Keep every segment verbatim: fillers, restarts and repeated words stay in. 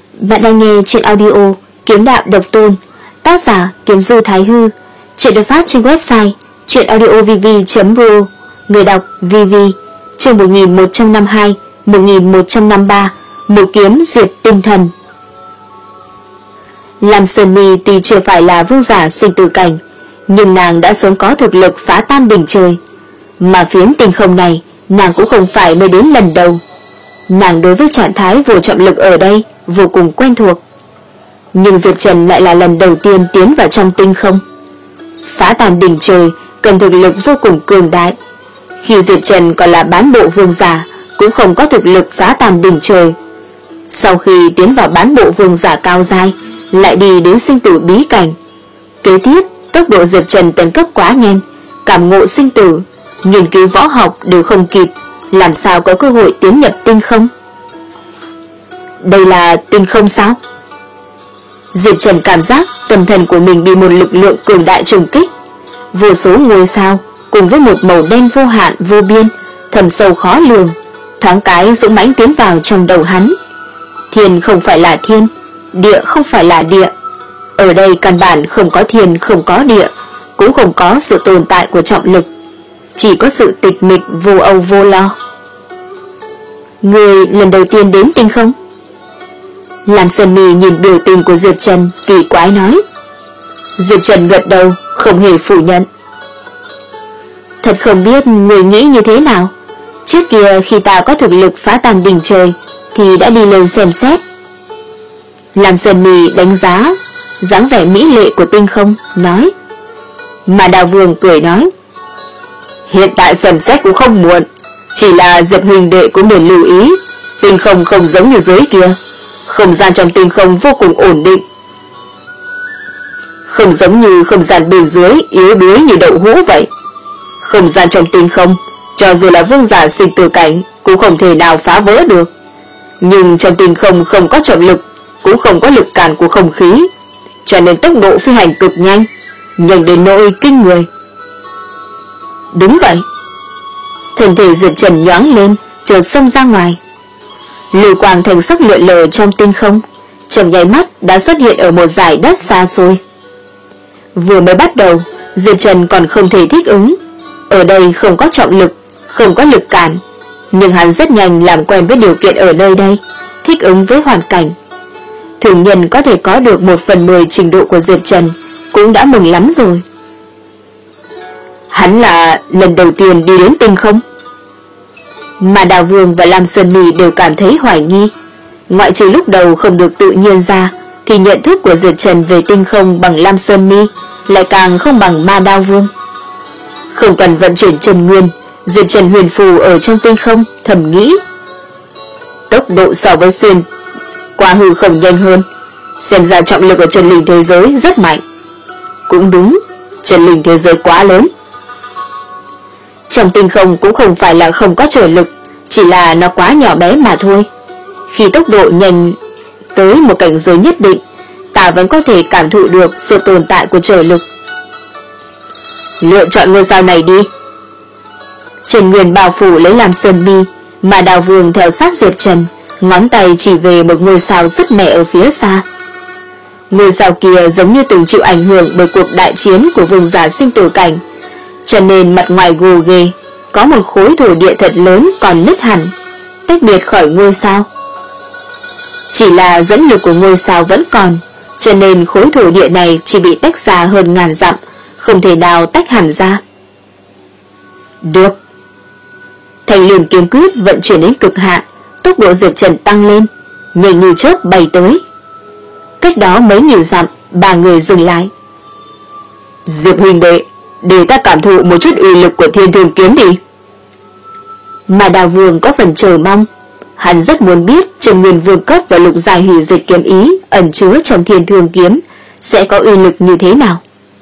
Bạn đang nghe truyện audio Kiếm Đạo Độc Tôn, tác giả Kiếm Du Thái Hư. Truyện được phát trên website truyệnaudiovv chấm ro. Người đọc vê vê. Chương một nghìn một trăm năm mươi hai, một nghìn một trăm năm mươi ba. Một kiếm diệt tinh thần. Lam Sơn Mi tuy chưa phải là vương giả sinh tử cảnh, nhưng nàng đã sớm có thực lực phá tan đỉnh trời. Mà phiến tinh không này nàng cũng không phải mới đến lần đầu. Nàng đối với trạng thái vô trọng lực ở đây vô cùng quen thuộc. Nhưng Diệp Trần lại là lần đầu tiên tiến vào trong tinh không. Phá tan đỉnh trời cần thực lực vô cùng cường đại. Khi Diệp Trần còn là bán bộ vương giả cũng không có thực lực phá tan đỉnh trời. Sau khi tiến vào bán bộ vương giả cao giai, lại đi đến sinh tử bí cảnh. Kế tiếp, tốc độ Diệp Trần tấn cấp quá nhanh, cảm ngộ sinh tử, nghiên cứu võ học đều không kịp, làm sao có cơ hội tiến nhập tinh không? Đây là tinh không sao? Diệp Trần cảm giác tâm thần của mình bị một lực lượng cường đại trùng kích. Vô số ngôi sao cùng với một màu đen vô hạn vô biên, thầm sâu khó lường, thoáng cái dũng mãnh tiến vào trong đầu hắn. Thiên không phải là thiên, địa không phải là địa. Ở đây căn bản không có thiên, không có địa, cũng không có sự tồn tại của trọng lực, chỉ có sự tịch mịch vô âu vô lo. Người lần đầu tiên đến tinh không? Lam Sơn Mi nhìn biểu tình của Diệp Trần, kỳ quái nói. Diệp Trần gật đầu, không hề phủ nhận. Thật không biết người nghĩ như thế nào. Trước kia khi ta có thực lực phá tan đỉnh trời thì đã đi lên xem xét. Lam Sơn Mi đánh giá dáng vẻ mỹ lệ của tinh không, nói. Mà Đào Vương cười nói, hiện tại xem xét cũng không muộn, chỉ là Diệp huynh đệ cũng nên lưu ý, tinh không không giống như dưới kia, không gian trong tinh không vô cùng ổn định, không giống như không gian bên dưới yếu đuối như đậu hũ vậy. Không gian trong tinh không, cho dù là vương giả sinh tử cảnh cũng không thể nào phá vỡ được. Nhưng trong tinh không không có trọng lực, cũng không có lực cản của không khí, cho nên tốc độ phi hành cực nhanh, nhanh đến nỗi kinh người. Đúng vậy. Thân thể Diệp Trần nhoáng lên, chợt xông ra ngoài. Lưu quang thành sắc lượn lờ trong tinh không, trong nháy mắt đã xuất hiện ở một dải đất xa xôi. Vừa mới bắt đầu, Diệp Trần còn không thể thích ứng. Ở đây không có trọng lực, không có lực cản, nhưng hắn rất nhanh làm quen với điều kiện ở nơi đây, thích ứng với hoàn cảnh. Thường nhân có thể có được một phần mười trình độ của Diệp Trần cũng đã mừng lắm rồi. Hắn là lần đầu tiên đi đến tinh không? Mà Đào Vương và Lam Sơn Mi đều cảm thấy hoài nghi. Ngoại trừ lúc đầu không được tự nhiên ra, thì nhận thức của Diệp Trần về tinh không bằng Lam Sơn Mi lại càng không bằng Ma Đao Vương. Không cần vận chuyển chân nguyên, Diệp Trần huyền phù ở trong tinh không, thầm nghĩ. Tốc độ so với xuyên qua hư không nhanh hơn, xem ra trọng lực ở chân linh thế giới rất mạnh. Cũng đúng, chân linh thế giới quá lớn. Trong tinh không cũng không phải là không có trở lực, chỉ là nó quá nhỏ bé mà thôi. Khi tốc độ nhanh tới một cảnh giới nhất định, ta vẫn có thể cảm thụ được sự tồn tại của trở lực. Lựa chọn ngôi sao này đi. Trần Nguyên bao phủ lấy Lam Sơn Mi, mà Đào Vương theo sát Diệp Trần, ngón tay chỉ về một ngôi sao rất mẻ ở phía xa. Ngôi sao kia giống như từng chịu ảnh hưởng bởi cuộc đại chiến của vương giả sinh tử cảnh, cho nên mặt ngoài gồ ghề, có một khối thổ địa thật lớn còn nứt hẳn, tách biệt khỏi ngôi sao. Chỉ là dẫn lực của ngôi sao vẫn còn, cho nên khối thổ địa này chỉ bị tách ra hơn ngàn dặm, không thể nào tách hẳn ra. Được. Thanh Liên kiếm quyết vận chuyển đến cực hạn, tốc độ Diệp Trần tăng lên, nhanh như chớp bay tới. Cách đó mấy nghìn dặm, ba người dừng lại. Diệp huynh đệ, để ta cảm thụ một chút uy lực của Thiên Thương kiếm đi. Mà Đào Vương có phần chờ mong, hắn rất muốn biết Trần Nguyên Vương cấp và lục giai hủy diệt kiếm ý ẩn chứa trong Thiên Thương kiếm sẽ có uy lực như thế nào.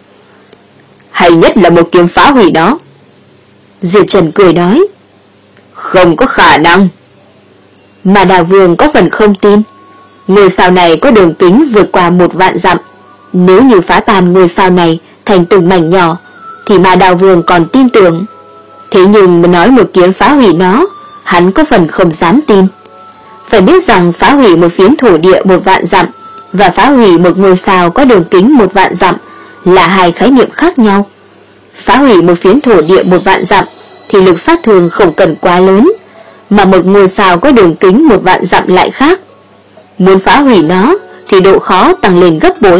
Hay nhất là một kiếm phá hủy nó. Diệp Trần cười nói. Không có khả năng. Mà Đào Vương có phần không tin. Ngôi sao này có đường kính vượt qua một vạn dặm, nếu như phá tan ngôi sao này thành từng mảnh nhỏ thì mà Đào Vương còn tin tưởng. Thế nhưng mà nói một kiếm phá hủy nó, hắn có phần không dám tin. Phải biết rằng phá hủy một phiến thổ địa một vạn dặm và phá hủy một ngôi sao có đường kính một vạn dặm là hai khái niệm khác nhau. Phá hủy một phiến thổ địa một vạn dặm thì lực sát thương không cần quá lớn, mà một ngôi sao có đường kính một vạn dặm lại khác. Muốn phá hủy nó thì độ khó tăng lên gấp bội.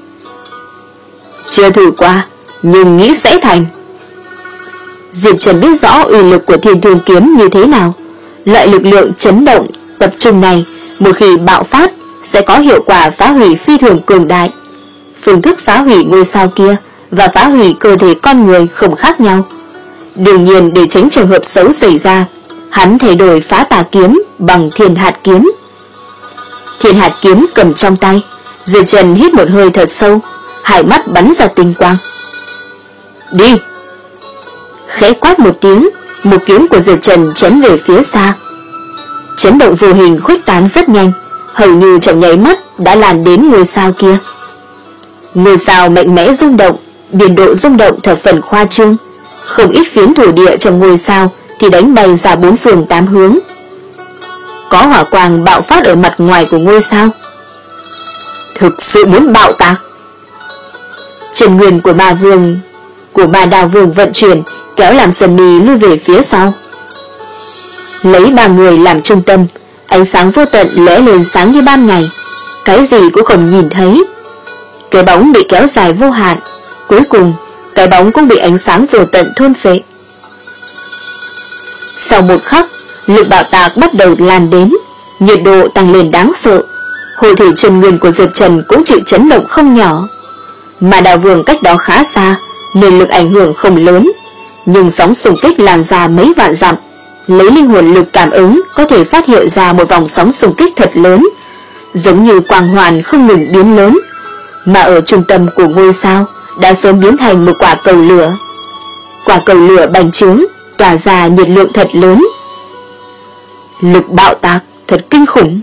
Chưa thử qua, nhưng nghĩ sẽ thành. Diệp Trần biết rõ uy lực của Thiên Thương Kiếm như thế nào. Loại lực lượng chấn động tập trung này một khi bạo phát sẽ có hiệu quả phá hủy phi thường cường đại. Phương thức phá hủy ngôi sao kia và phá hủy cơ thể con người không khác nhau. Đương nhiên, để tránh trường hợp xấu xảy ra, hắn thay đổi phá tà kiếm bằng Thiên Hạt Kiếm. Thiên Hạt Kiếm cầm trong tay, Diệp Trần hít một hơi thật sâu, hai mắt bắn ra tinh quang. Đi! Khẽ quát một tiếng, một kiếm của Diệp Trần chém về phía xa. Chấn động vô hình khuếch tán rất nhanh, hầu như trong nháy mắt đã lan đến ngôi sao kia. Ngôi sao mạnh mẽ rung động, biên độ rung động thập phần khoa trương. Không ít phiến thổ địa trong ngôi sao thì đánh bay ra bốn phương tám hướng. Có hỏa quang bạo phát ở mặt ngoài của ngôi sao. Thực sự muốn bạo tạc. Chân nguyên của ma vương của ma đào vương vận chuyển, kéo làm Sơn Nhi lui về phía sau. Lấy ba người làm trung tâm, ánh sáng vô tận lóe lên sáng như ban ngày, cái gì cũng không nhìn thấy. Cái bóng bị kéo dài vô hạn, cuối cùng cái bóng cũng bị ánh sáng vô tận thôn phệ. Sau một khắc, lực bạo tạc bắt đầu lan đến, nhiệt độ tăng lên đáng sợ. Hộ thể chân nguyên của Diệp Trần cũng chịu chấn động không nhỏ. Mà đào vương cách đó khá xa nên lực ảnh hưởng không lớn, nhưng sóng xung kích lan ra mấy vạn dặm. Lấy linh hồn lực cảm ứng có thể phát hiện ra một vòng sóng xung kích thật lớn, giống như quang hoàn không ngừng biến lớn, mà ở trung tâm của ngôi sao đã sớm biến thành một quả cầu lửa. Quả cầu lửa bành trướng, tỏa ra nhiệt lượng thật lớn. Lực bạo tạc thật kinh khủng.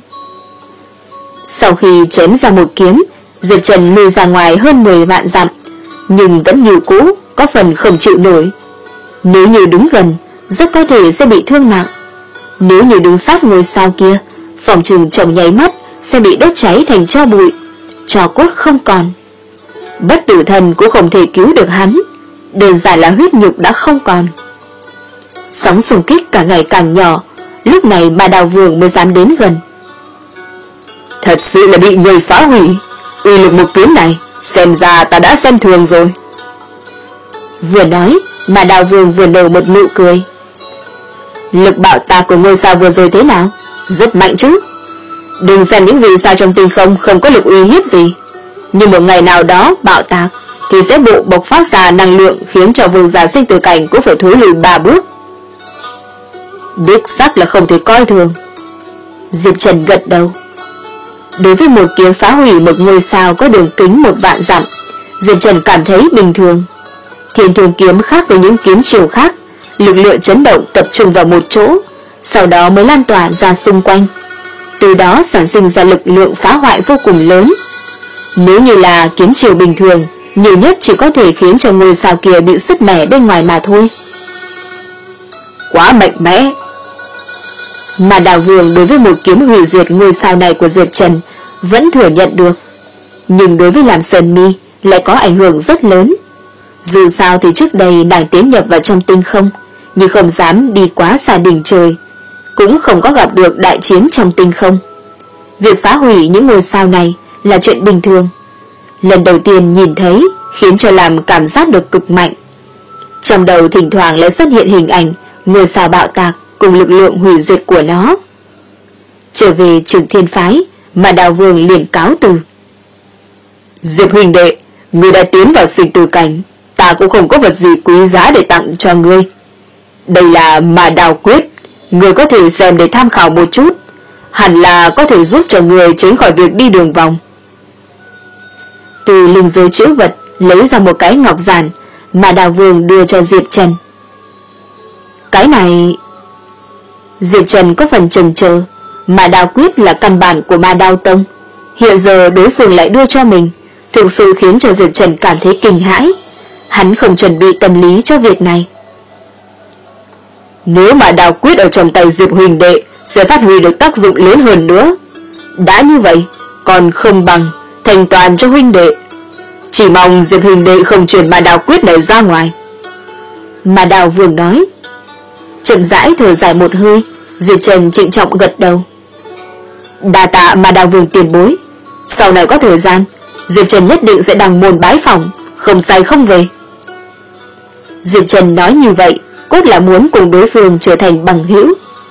Sau khi chém ra một kiếm, Diệp Trần lùi ra ngoài hơn mười vạn dặm, nhưng vẫn như cũ, có phần không chịu nổi. Nếu như đứng gần, rất có thể sẽ bị thương nặng. Nếu như đứng sát ngôi sao kia, phòng trừng trong nháy mắt sẽ bị đốt cháy thành tro bụi, tro cốt không còn. Bất tử thần cũng không thể cứu được hắn, đơn giản là huyết nhục đã không còn. Sóng xung kích càng ngày càng nhỏ, lúc này mà đào vương mới dám đến gần. Thật sự là bị người phá hủy. Uy lực một kiếm này, xem ra ta đã xem thường rồi. Vừa nói, mà đào vương vừa nở một nụ cười. Lực bạo tạc của ngôi sao vừa rồi thế nào? Rất mạnh chứ. Đừng xem những vì sao trong tinh không không có lực uy hiếp gì, nhưng một ngày nào đó bạo tạc thì sẽ bộ bộc phát ra năng lượng, khiến cho vương giả sinh tử cảnh cũng phải thối lùi ba bước. Đích xác là không thể coi thường. Diệp Trần gật đầu. Đối với một kiếm phá hủy một ngôi sao có đường kính một vạn dặm, Diệp Trần cảm thấy bình thường. Thiên Thương Kiếm khác với những kiếm chiều khác, lực lượng chấn động tập trung vào một chỗ, sau đó mới lan tỏa ra xung quanh, từ đó sản sinh ra lực lượng phá hoại vô cùng lớn. Nếu như là kiếm chiều bình thường, nhiều nhất chỉ có thể khiến cho ngôi sao kia bị sứt mẻ bên ngoài mà thôi. Quá mạnh mẽ. Mà đào vương đối với một kiếm hủy diệt ngôi sao này của Diệp Trần vẫn thừa nhận được, nhưng đối với Lam Sơn Mi lại có ảnh hưởng rất lớn. Dù sao thì trước đây nàng tiến nhập vào trong tinh không, nhưng không dám đi quá xa đỉnh trời, cũng không có gặp được đại chiến trong tinh không. Việc phá hủy những ngôi sao này là chuyện bình thường. Lần đầu tiên nhìn thấy khiến cho làm cảm giác được cực mạnh. Trong đầu thỉnh thoảng lại xuất hiện hình ảnh ngôi sao bạo tạc cùng lực lượng hủy diệt của nó. Trở về Trường Thiên Phái, mà đào vương liền cáo từ. Diệp huynh đệ, ngươi đã tiến vào sinh tử cảnh, ta cũng không có vật gì quý giá để tặng cho ngươi. Đây là mà đào quyết, ngươi có thể xem để tham khảo một chút, hẳn là có thể giúp cho ngươi tránh khỏi việc đi đường vòng. Từ lưng dưới chữ vật lấy ra một cái ngọc giản, mà đào vương đưa cho Diệp Trần. Cái này... Diệp Trần có phần chần chờ, mà đào quyết là căn bản của ma đao tông, hiện giờ đối phương lại đưa cho mình, thực sự khiến cho Diệp Trần cảm thấy kinh hãi. Hắn không chuẩn bị tâm lý cho việc này. Nếu mà đào quyết ở trong tay Diệp huynh đệ, sẽ phát huy được tác dụng lớn hơn nữa. Đã như vậy, còn không bằng thành toàn cho huynh đệ. Chỉ mong Diệp huynh đệ không truyền Ma Đao Quyết này ra ngoài. Ma Đao Vương nói. Chậm rãi thở dài một hơi, Diệp Trần trịnh trọng gật đầu. Đa tạ Ma Đao Vương tiền bối. Sau này có thời gian, Diệp Trần nhất định sẽ đăng môn bái phỏng, không sai không về. Diệp Trần nói như vậy, cốt là muốn cùng đối phương trở thành bằng hữu.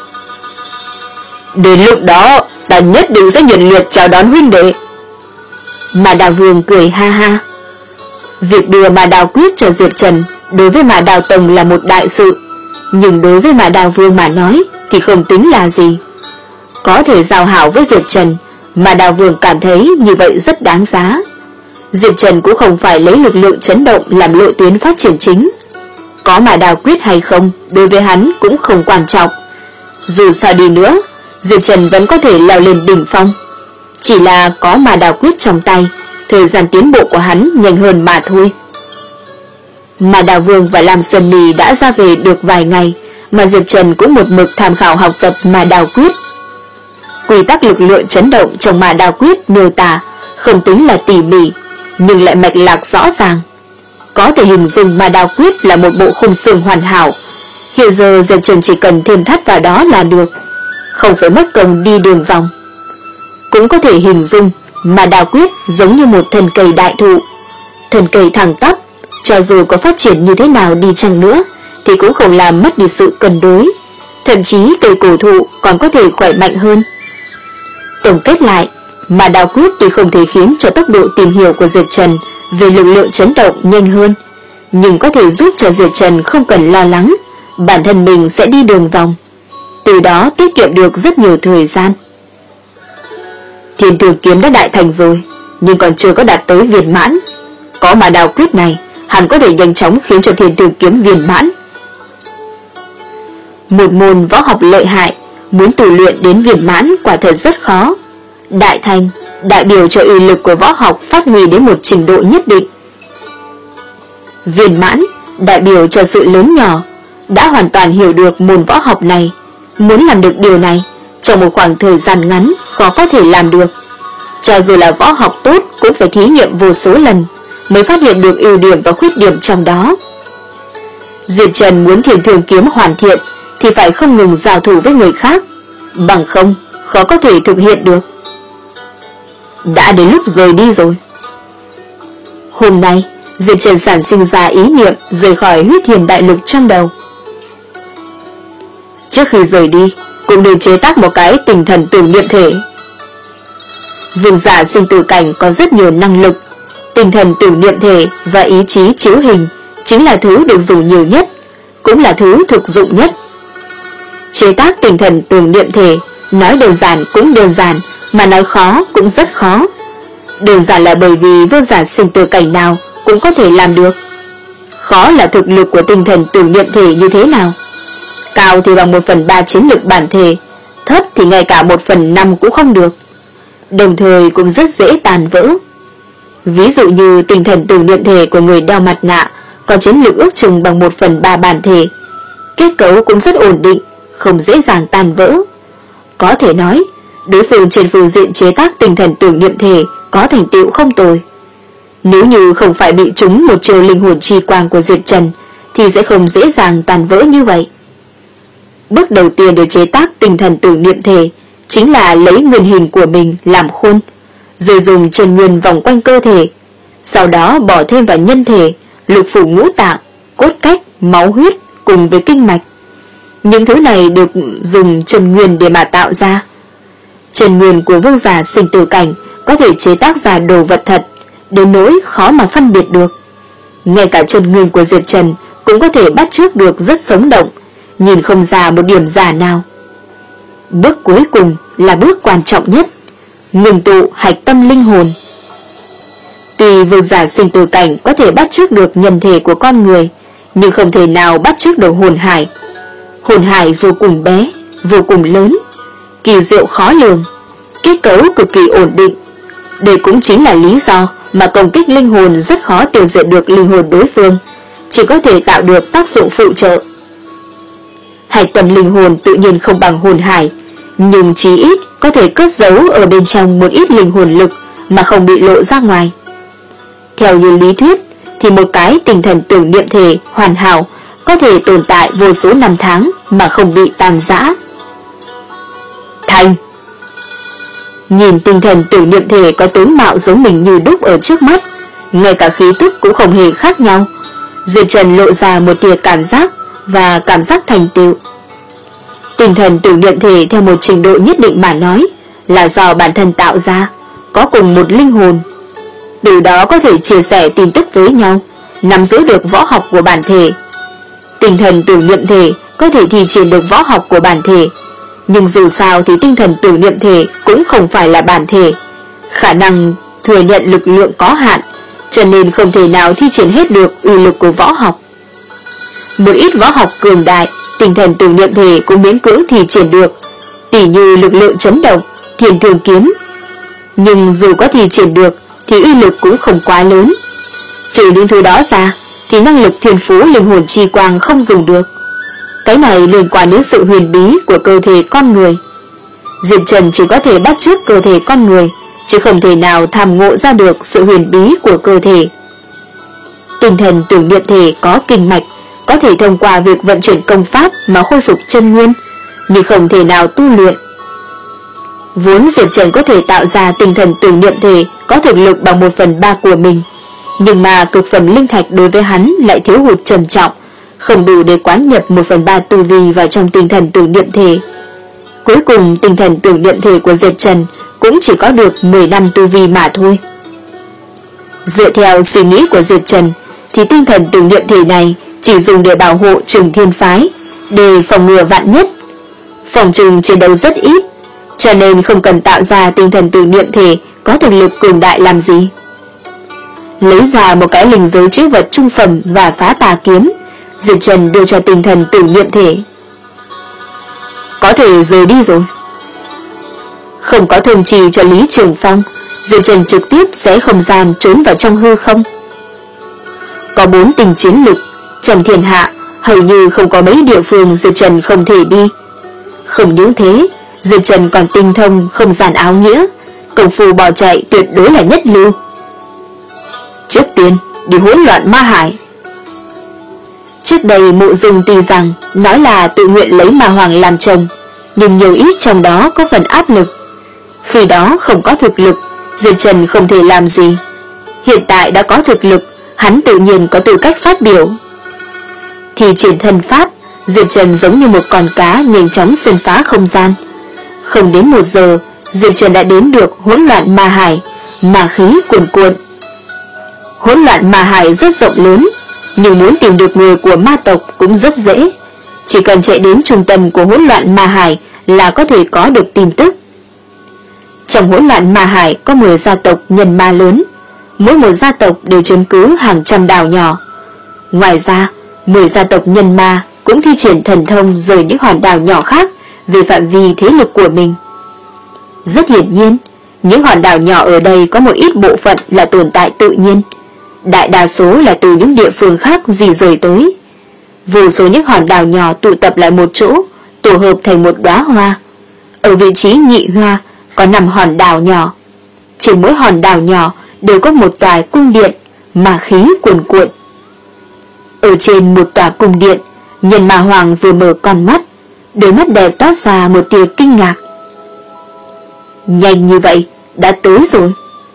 Đến lúc đó, ta nhất định sẽ nhiệt liệt chào đón huynh đệ. Ma Đao Vương cười ha ha. Việc đưa Ma Đao Quyết cho Diệp Trần đối với Ma Đao Tông là một đại sự, nhưng đối với Ma Đao Vương mà nói thì không tính là gì. Có thể giao hảo với Diệp Trần, Ma Đao Vương cảm thấy như vậy rất đáng giá. Diệp Trần cũng không phải lấy lực lượng chấn động làm lộ tuyến phát triển chính. Có Ma Đao Quyết hay không đối với hắn cũng không quan trọng. Dù sao đi nữa, Diệp Trần vẫn có thể leo lên đỉnh phong. Chỉ là có Ma Đao Quyết trong tay, thời gian tiến bộ của hắn nhanh hơn mà thôi. Ma Đao Vương và Lam Sơn Mì đã ra về được vài ngày, mà Diệp Trần cũng một mực tham khảo học tập Ma Đao Quyết. Quy tắc lực lượng chấn động trong Ma Đao Quyết miêu tả không tính là tỉ mỉ, nhưng lại mạch lạc rõ ràng. Có thể hình dung Ma Đao Quyết là một bộ khung xương hoàn hảo. Hiện giờ Diệp Trần chỉ cần thêm thắt vào đó là được, không phải mất công đi đường vòng. Cũng có thể hình dung Ma Đao Quyết giống như một thân cây đại thụ. Thân cây thẳng tắp, cho dù có phát triển như thế nào đi chăng nữa thì cũng không làm mất đi sự cân đối. Thậm chí cây cổ thụ còn có thể khỏe mạnh hơn. Tổng kết lại, Ma Đao Quyết tuy không thể khiến cho tốc độ tìm hiểu của Diệp Trần về lực lượng chấn động nhanh hơn, nhưng có thể giúp cho Diệp Trần không cần lo lắng bản thân mình sẽ đi đường vòng, từ đó tiết kiệm được rất nhiều thời gian. Thiên Thường Kiếm đã đại thành rồi, nhưng còn chưa có đạt tới viên mãn. Có Ma Đao Quyết này, hắn có thể nhanh chóng khiến cho Thiên Thường Kiếm viên mãn. Một môn võ học lợi hại, muốn tu luyện đến viên mãn quả thật rất khó. Đại thành đại biểu cho uy lực của võ học phát huy đến một trình độ nhất định. Viên mãn đại biểu cho sự lớn nhỏ, đã hoàn toàn hiểu được môn võ học này. Muốn làm được điều này, trong một khoảng thời gian ngắn khó có thể làm được. Cho dù là võ học tốt cũng phải thí nghiệm vô số lần mới phát hiện được ưu điểm và khuyết điểm trong đó. Diệp Trần muốn Thiên Thường Kiếm hoàn thiện thì phải không ngừng giao thủ với người khác, bằng không khó có thể thực hiện được. Đã đến lúc rời đi rồi. Hôm nay Diệp Trần sản sinh ra ý niệm rời khỏi Huyết Hiền Đại Lục trong đầu. Trước khi rời đi cũng nên chế tác một cái tinh thần tưởng niệm thể. Vương giả sinh tử cảnh có rất nhiều năng lực, tinh thần tưởng niệm thể và ý chí chiếu hình chính là thứ được dùng nhiều nhất, cũng là thứ thực dụng nhất. Chế tác tinh thần tưởng niệm thể, nói đơn giản cũng đơn giản, mà nói khó cũng rất khó. Đơn giản là bởi vì vương giả sinh tử cảnh nào cũng có thể làm được. Khó là thực lực của tinh thần tưởng niệm thể như thế nào. Cao thì bằng một phần ba chiến lực bản thể, thấp thì ngay cả một phần năm cũng không được. Đồng thời cũng rất dễ tàn vỡ. Ví dụ như tinh thần tưởng niệm thể của người đeo mặt nạ có chiến lực ước chừng bằng một phần ba bản thể. Kết cấu cũng rất ổn định, không dễ dàng tan vỡ. Có thể nói, đối phương trên phương diện chế tác tinh thần tưởng niệm thể có thành tựu không tồi. Nếu như không phải bị trúng một chiều linh hồn chi quang của Diệp Trần thì sẽ không dễ dàng tàn vỡ như vậy. Bước đầu tiên để chế tác tinh thần tưởng niệm thể chính là lấy nguyên hình của mình làm khuôn, rồi dùng chân nguyên vòng quanh cơ thể, sau đó bỏ thêm vào nhân thể, lục phủ ngũ tạng, cốt cách, máu huyết cùng với kinh mạch. Những thứ này được dùng chân nguyên để mà tạo ra. Chân nguyên của vương giả sinh tử cảnh có thể chế tác ra đồ vật thật, đến nỗi khó mà phân biệt được. Ngay cả chân nguyên của Diệp Trần cũng có thể bắt chước được rất sống động, nhìn không ra một điểm giả nào. Bước cuối cùng là bước quan trọng nhất, ngừng tụ hạch tâm linh hồn. Tuy vương giả sinh tử cảnh có thể bắt chước được nhân thể của con người, nhưng không thể nào bắt chước được hồn hải. Hồn hải vô cùng bé, vô cùng lớn, kỳ diệu khó lường, kết cấu cực kỳ ổn định. Đây cũng chính là lý do mà công kích linh hồn rất khó tiêu diệt được linh hồn đối phương, chỉ có thể tạo được tác dụng phụ trợ. Hạch tâm linh hồn tự nhiên không bằng hồn hải, nhưng chí ít có thể cất giấu ở bên trong một ít linh hồn lực mà không bị lộ ra ngoài. Theo như lý thuyết thì một cái tinh thần tưởng niệm thể hoàn hảo có thể tồn tại vô số năm tháng mà không bị tàn rã. Thành! Nhìn tinh thần tưởng niệm thể có tướng mạo giống mình như đúc ở trước mắt, ngay cả khí tức cũng không hề khác nhau, Diệp Trần lộ ra một tia cảm giác và cảm giác thành tựu. Tinh thần tưởng niệm thể theo một trình độ nhất định mà nói là do bản thân tạo ra, có cùng một linh hồn, từ đó có thể chia sẻ tin tức với nhau, nắm giữ được võ học của bản thể. Tinh thần tưởng niệm thể có thể thi triển được võ học của bản thể, nhưng dù sao thì tinh thần tưởng niệm thể cũng không phải là bản thể, khả năng thừa nhận lực lượng có hạn, cho nên không thể nào thi triển hết được uy lực của võ học. Một ít võ học cường đại, tinh thần tưởng niệm thể cũng miễn cưỡng thi triển được, tỉ như lực lượng chấn động, thiên thường kiếm. Nhưng dù có thi triển được thì uy lực cũng không quá lớn. Trừ những thứ đó ra thì năng lực thiên phú linh hồn chi quang không dùng được. Cái này liên quan đến sự huyền bí của cơ thể con người. Diệp Trần chỉ có thể bắt chước cơ thể con người, chứ không thể nào tham ngộ ra được sự huyền bí của cơ thể. Tinh thần tưởng niệm thể có kinh mạch, có thể thông qua việc vận chuyển công pháp mà khôi phục chân nguyên, nhưng không thể nào tu luyện. Vốn Diệp Trần có thể tạo ra tinh thần tưởng niệm thể có thực lực bằng một phần ba của mình, nhưng mà cực phẩm linh thạch đối với hắn lại thiếu hụt trầm trọng, không đủ để quán nhập một phần ba tu vi vào trong tinh thần tưởng niệm thể. Cuối cùng tinh thần tưởng niệm thể của Diệp Trần cũng chỉ có được mười năm tu vi mà thôi. Dựa theo suy nghĩ của Diệp Trần thì tinh thần tưởng niệm thể này chỉ dùng để bảo hộ Trừng Thiên Phái, để phòng ngừa vạn nhất. Phòng trừng chiến đấu rất ít, cho nên không cần tạo ra tinh thần tưởng niệm thể có thực lực cường đại làm gì. Lấy ra một cái linh giới chữ vật trung phẩm và phá tà kiếm, Diệp Trần đưa cho tinh thần tưởng niệm thể. Có thể rời đi rồi. Không có thông trì cho Lý Trường Phong, Diệp Trần trực tiếp xé không gian trốn vào trong hư không. Có bốn tình chiến lực, trong thiên hạ hầu như không có mấy địa phương Diệp Trần không thể đi. Không những thế, Diệp Trần còn tinh thông không gian áo nghĩa, công phu bỏ chạy tuyệt đối là nhất lưu. Trước tiên đi hỗn loạn ma hải. Trước đây Mộ Dung tuy rằng nói là tự nguyện lấy ma hoàng làm chồng, nhưng nhiều ít trong đó có phần áp lực. Khi đó không có thực lực, Diệp Trần không thể làm gì. Hiện tại đã có thực lực, hắn tự nhiên có tư cách phát biểu. Thì triển thân pháp, Diệp Trần giống như một con cá nhanh chóng xuyên phá không gian. Không đến một giờ, Diệp Trần đã đến được hỗn loạn ma hải, ma khí cuồn cuộn. Hỗn loạn ma hải rất rộng lớn, nhưng muốn tìm được người của ma tộc cũng rất dễ. Chỉ cần chạy đến trung tâm của hỗn loạn ma hải là có thể có được tin tức. Trong hỗn loạn ma hải có mười gia tộc nhân ma lớn, mỗi một gia tộc đều chiếm cứ hàng trăm đảo nhỏ. Ngoài ra, mười gia tộc nhân ma cũng thi triển thần thông rời những hòn đảo nhỏ khác về phạm vi thế lực của mình. Rất hiển nhiên, những hòn đảo nhỏ ở đây có một ít bộ phận là tồn tại tự nhiên, đại đa số là từ những địa phương khác di rời tới. Vô số những hòn đảo nhỏ tụ tập lại một chỗ, tổ hợp thành một đóa hoa. Ở vị trí nhị hoa có năm hòn đảo nhỏ. Trên mỗi hòn đảo nhỏ đều có một tòa cung điện, ma khí cuồn cuộn. Ở trên một tòa cung điện, Nhân Ma Hoàng vừa mở con mắt, đôi mắt đẹp toát ra một tia kinh ngạc. Nhanh như vậy, đã tới rồi.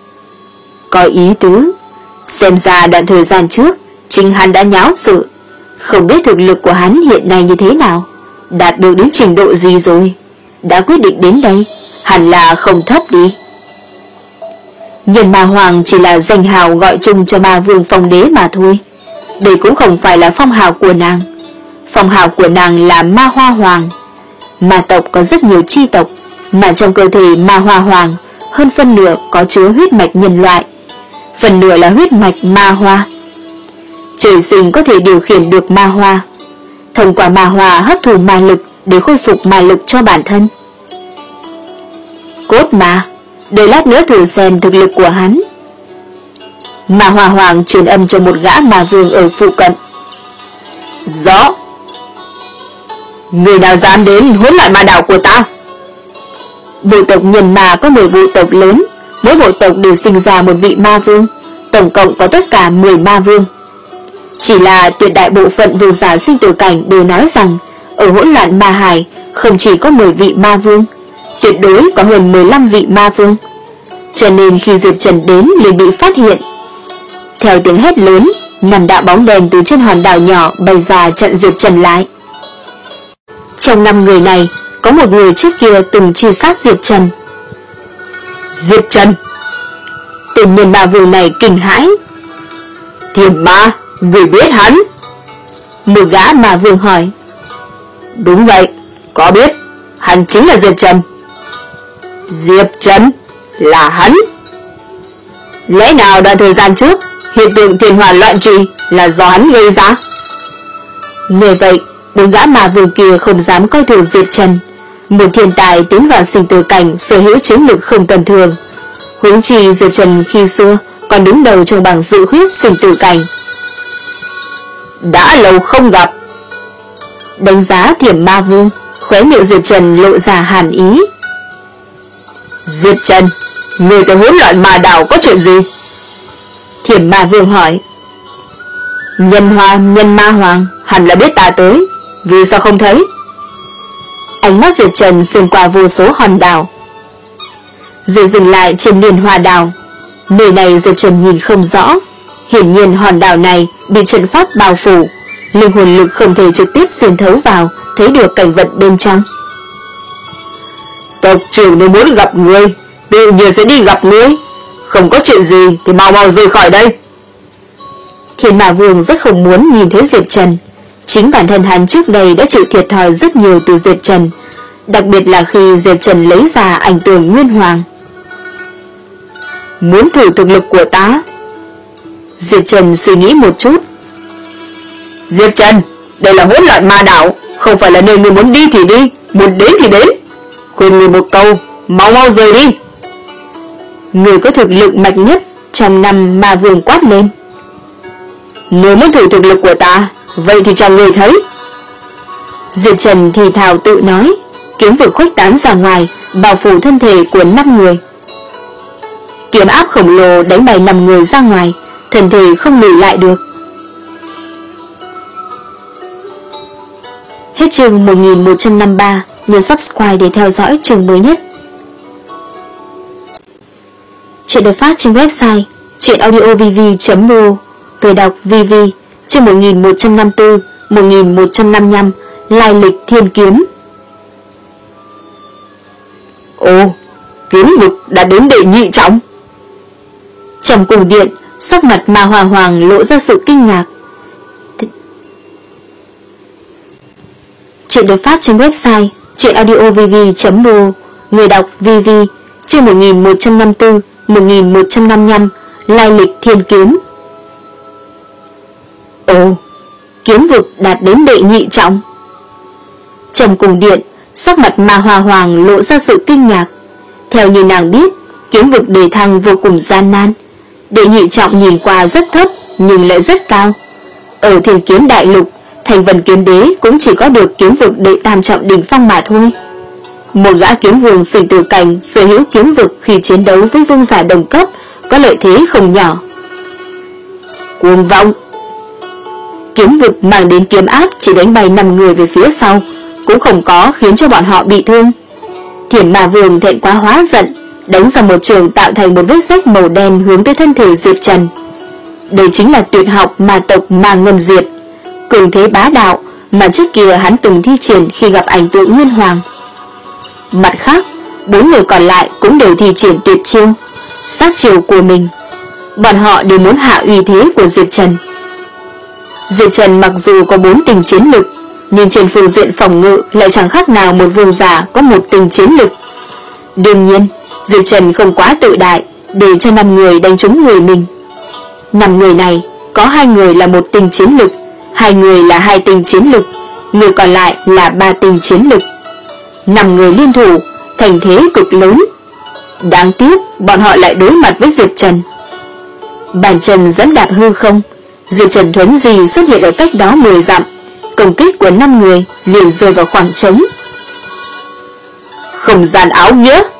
Có ý tứ, xem ra đoạn thời gian trước chính hắn đã nháo sự. Không biết thực lực của hắn hiện nay như thế nào, đạt được đến trình độ gì rồi. Đã quyết định đến đây, hẳn là không thấp đi. Nhân Ma Hoàng chỉ là danh hào gọi chung cho Ma Vương Phong Đế mà thôi. Đây cũng không phải là phong hào của nàng. Phong hào của nàng là Ma Hoa Hoàng. Ma tộc có rất nhiều chi tộc, mà trong cơ thể Ma Hoa Hoàng hơn phân nửa có chứa huyết mạch nhân loại, phần nửa là huyết mạch ma hoa. Trời sinh có thể điều khiển được ma hoa, thông qua ma hoa hấp thụ ma lực để khôi phục ma lực cho bản thân. Cốt ma, để lát nữa thử xem thực lực của hắn. Ma Hoa Hoàng truyền âm cho một gã ma vương ở phụ cận. Rõ. Người nào dám đến hỗn loạn ma đảo của ta? Bộ tộc Nhân Ma có mười bộ tộc lớn, mỗi bộ tộc đều sinh ra một vị ma vương, tổng cộng có tất cả mười ma vương. Chỉ là tuyệt đại bộ phận vương giả sinh tử cảnh đều nói rằng ở hỗn loạn ma hải không chỉ có mười vị ma vương, tuyệt đối có hơn mười lăm vị ma vương. Cho nên khi Diệp Trần đến liền bị phát hiện. Theo tiếng hét lớn, năm đạo bóng đèn từ trên hòn đảo nhỏ bay ra chặn Diệp Trần lại. Trong năm người này, có một người trước kia từng truy sát Diệp Trần. Diệp Trần! Tên nhân ma vương này kinh hãi. Thiểm Ma, người biết hắn? Một gã ma vương hỏi. Đúng vậy, có biết, hắn chính là Diệp Trần. Diệp Trần? Là hắn? Lẽ nào đoạn thời gian trước hiện tượng thiên hoàn loạn trì là do hắn gây ra? Nghe vậy, bốn gã ma vương kia không dám coi thường Diệp Trần. Một thiên tài tiến vào sinh tử cảnh sở hữu chiến lực không tầm thường. Huống chi Diệp Trần khi xưa còn đứng đầu trong bảng dự huyết sinh tử cảnh. Đã lâu không gặp. Đánh giá Thiểm Ma Vương, khóe miệng Diệp Trần lộ ra hàn ý. Diệp Trần, người tới hỗn loạn ma đảo có chuyện gì? Thiểm Ma Vương hỏi. Nhân Hoa, Nhân Ma Hoàng hẳn là biết ta tới, vì sao không thấy? Ánh mắt Diệp Trần xuyên qua vô số hòn đảo, rồi dừng lại trên Liên Hoa đảo. Nơi này Diệp Trần nhìn không rõ, hiển nhiên hòn đảo này bị trận pháp bao phủ, linh hồn lực không thể trực tiếp xuyên thấu vào, thấy được cảnh vật bên trong. Tộc trưởng nếu muốn gặp ngươi, tự nhiên sẽ đi gặp ngươi. Không có chuyện gì thì mau mau rời khỏi đây. Thiên Ma Vương rất không muốn nhìn thấy Diệp Trần. Chính bản thân hắn trước đây đã chịu thiệt thòi rất nhiều từ Diệp Trần, đặc biệt là khi Diệp Trần lấy ra ảnh tường Nguyên Hoàng. Muốn thử thực lực của ta? Diệp Trần suy nghĩ một chút. Diệp Trần, đây là hỗn loạn ma đảo, không phải là nơi ngươi muốn đi thì đi, muốn đến thì đến. Khuyên ngươi một câu, mau mau rời đi. Người có thực lực mạnh nhất trong năm ma vương quát lên. Nếu muốn thử thực lực của ta, vậy thì cho người thấy. Diệp Trần thì thào tự nói, kiếm vực khuếch tán ra ngoài, bao phủ thân thể của năm người. Kiếm áp khổng lồ đánh bay năm người ra ngoài, thân thể không lùi lại được. Hết chương một nghìn một trăm năm mươi ba, nhớ subscribe để theo dõi chương mới nhất. Chuyện được phát trên website truyệnaudiovv chấm mô, người đọc vê vê, chương một nghìn một trăm năm mươi tư, một nghìn một trăm năm mươi lăm, lai lịch thiên kiếm. Ồ, kiếm vực đã đến đệ nhị trọng. Trong cung điện, sắc mặt Ma Hoa Hoàng lộ ra sự kinh ngạc. Chuyện được phát trên website truyệnaudiovv chấm mô, người đọc vê vê, chương một nghìn một trăm năm mươi tư, một nghìn một trăm năm mươi lăm, lai lịch thiên kiếm. Ồ, kiếm vực đạt đến đệ nhị trọng. Trong cung điện, sắc mặt Ma Hoa Hoàng lộ ra sự kinh ngạc. Theo như nàng biết, kiếm vực đề thăng vô cùng gian nan. Đệ nhị trọng nhìn qua rất thấp nhưng lại rất cao. Ở Thiên Kiếm Đại Lục, Thành Vân Kiếm Đế cũng chỉ có được kiếm vực đệ tam trọng đỉnh phong mà thôi. Một gã kiếm vương sinh tử cảnh sở hữu kiếm vực khi chiến đấu với vương giả đồng cấp có lợi thế không nhỏ. Cuồng vọng! Kiếm vực mang đến kiếm áp chỉ đánh bay năm người về phía sau, cũng không có khiến cho bọn họ bị thương. Thiểm Ma Vương thẹn quá hóa giận, đánh ra một trường tạo thành một vết rách màu đen hướng tới thân thể Diệp Trần. Đây chính là tuyệt học ma tộc Ma Ngân Diệt, cường thế bá đạo mà trước kia hắn từng thi triển khi gặp ảnh tượng Nguyên Hoàng. Mặt khác, bốn người còn lại cũng đều thi triển tuyệt chiêu, sát chiêu của mình. Bọn họ đều muốn hạ uy thế của Diệp Trần. Diệp Trần mặc dù có bốn tình chiến lực, nhưng trên phương diện phòng ngự lại chẳng khác nào một vương giả có một tình chiến lực. Đương nhiên, Diệp Trần không quá tự đại, để cho năm người đánh trúng người mình. Năm người này, có hai người là một tình chiến lực, hai người là hai tình chiến lực, người còn lại là ba tình chiến lực. Năm người liên thủ, thành thế cực lớn. Đáng tiếc, bọn họ lại đối mặt với Diệp Trần. Bàn chân dẫn đạp hư không, Diệp Trần thuấn gì xuất hiện ở cách đó mười dặm, công kích của năm người liền rơi vào khoảng trống. Không gian áo nghĩa.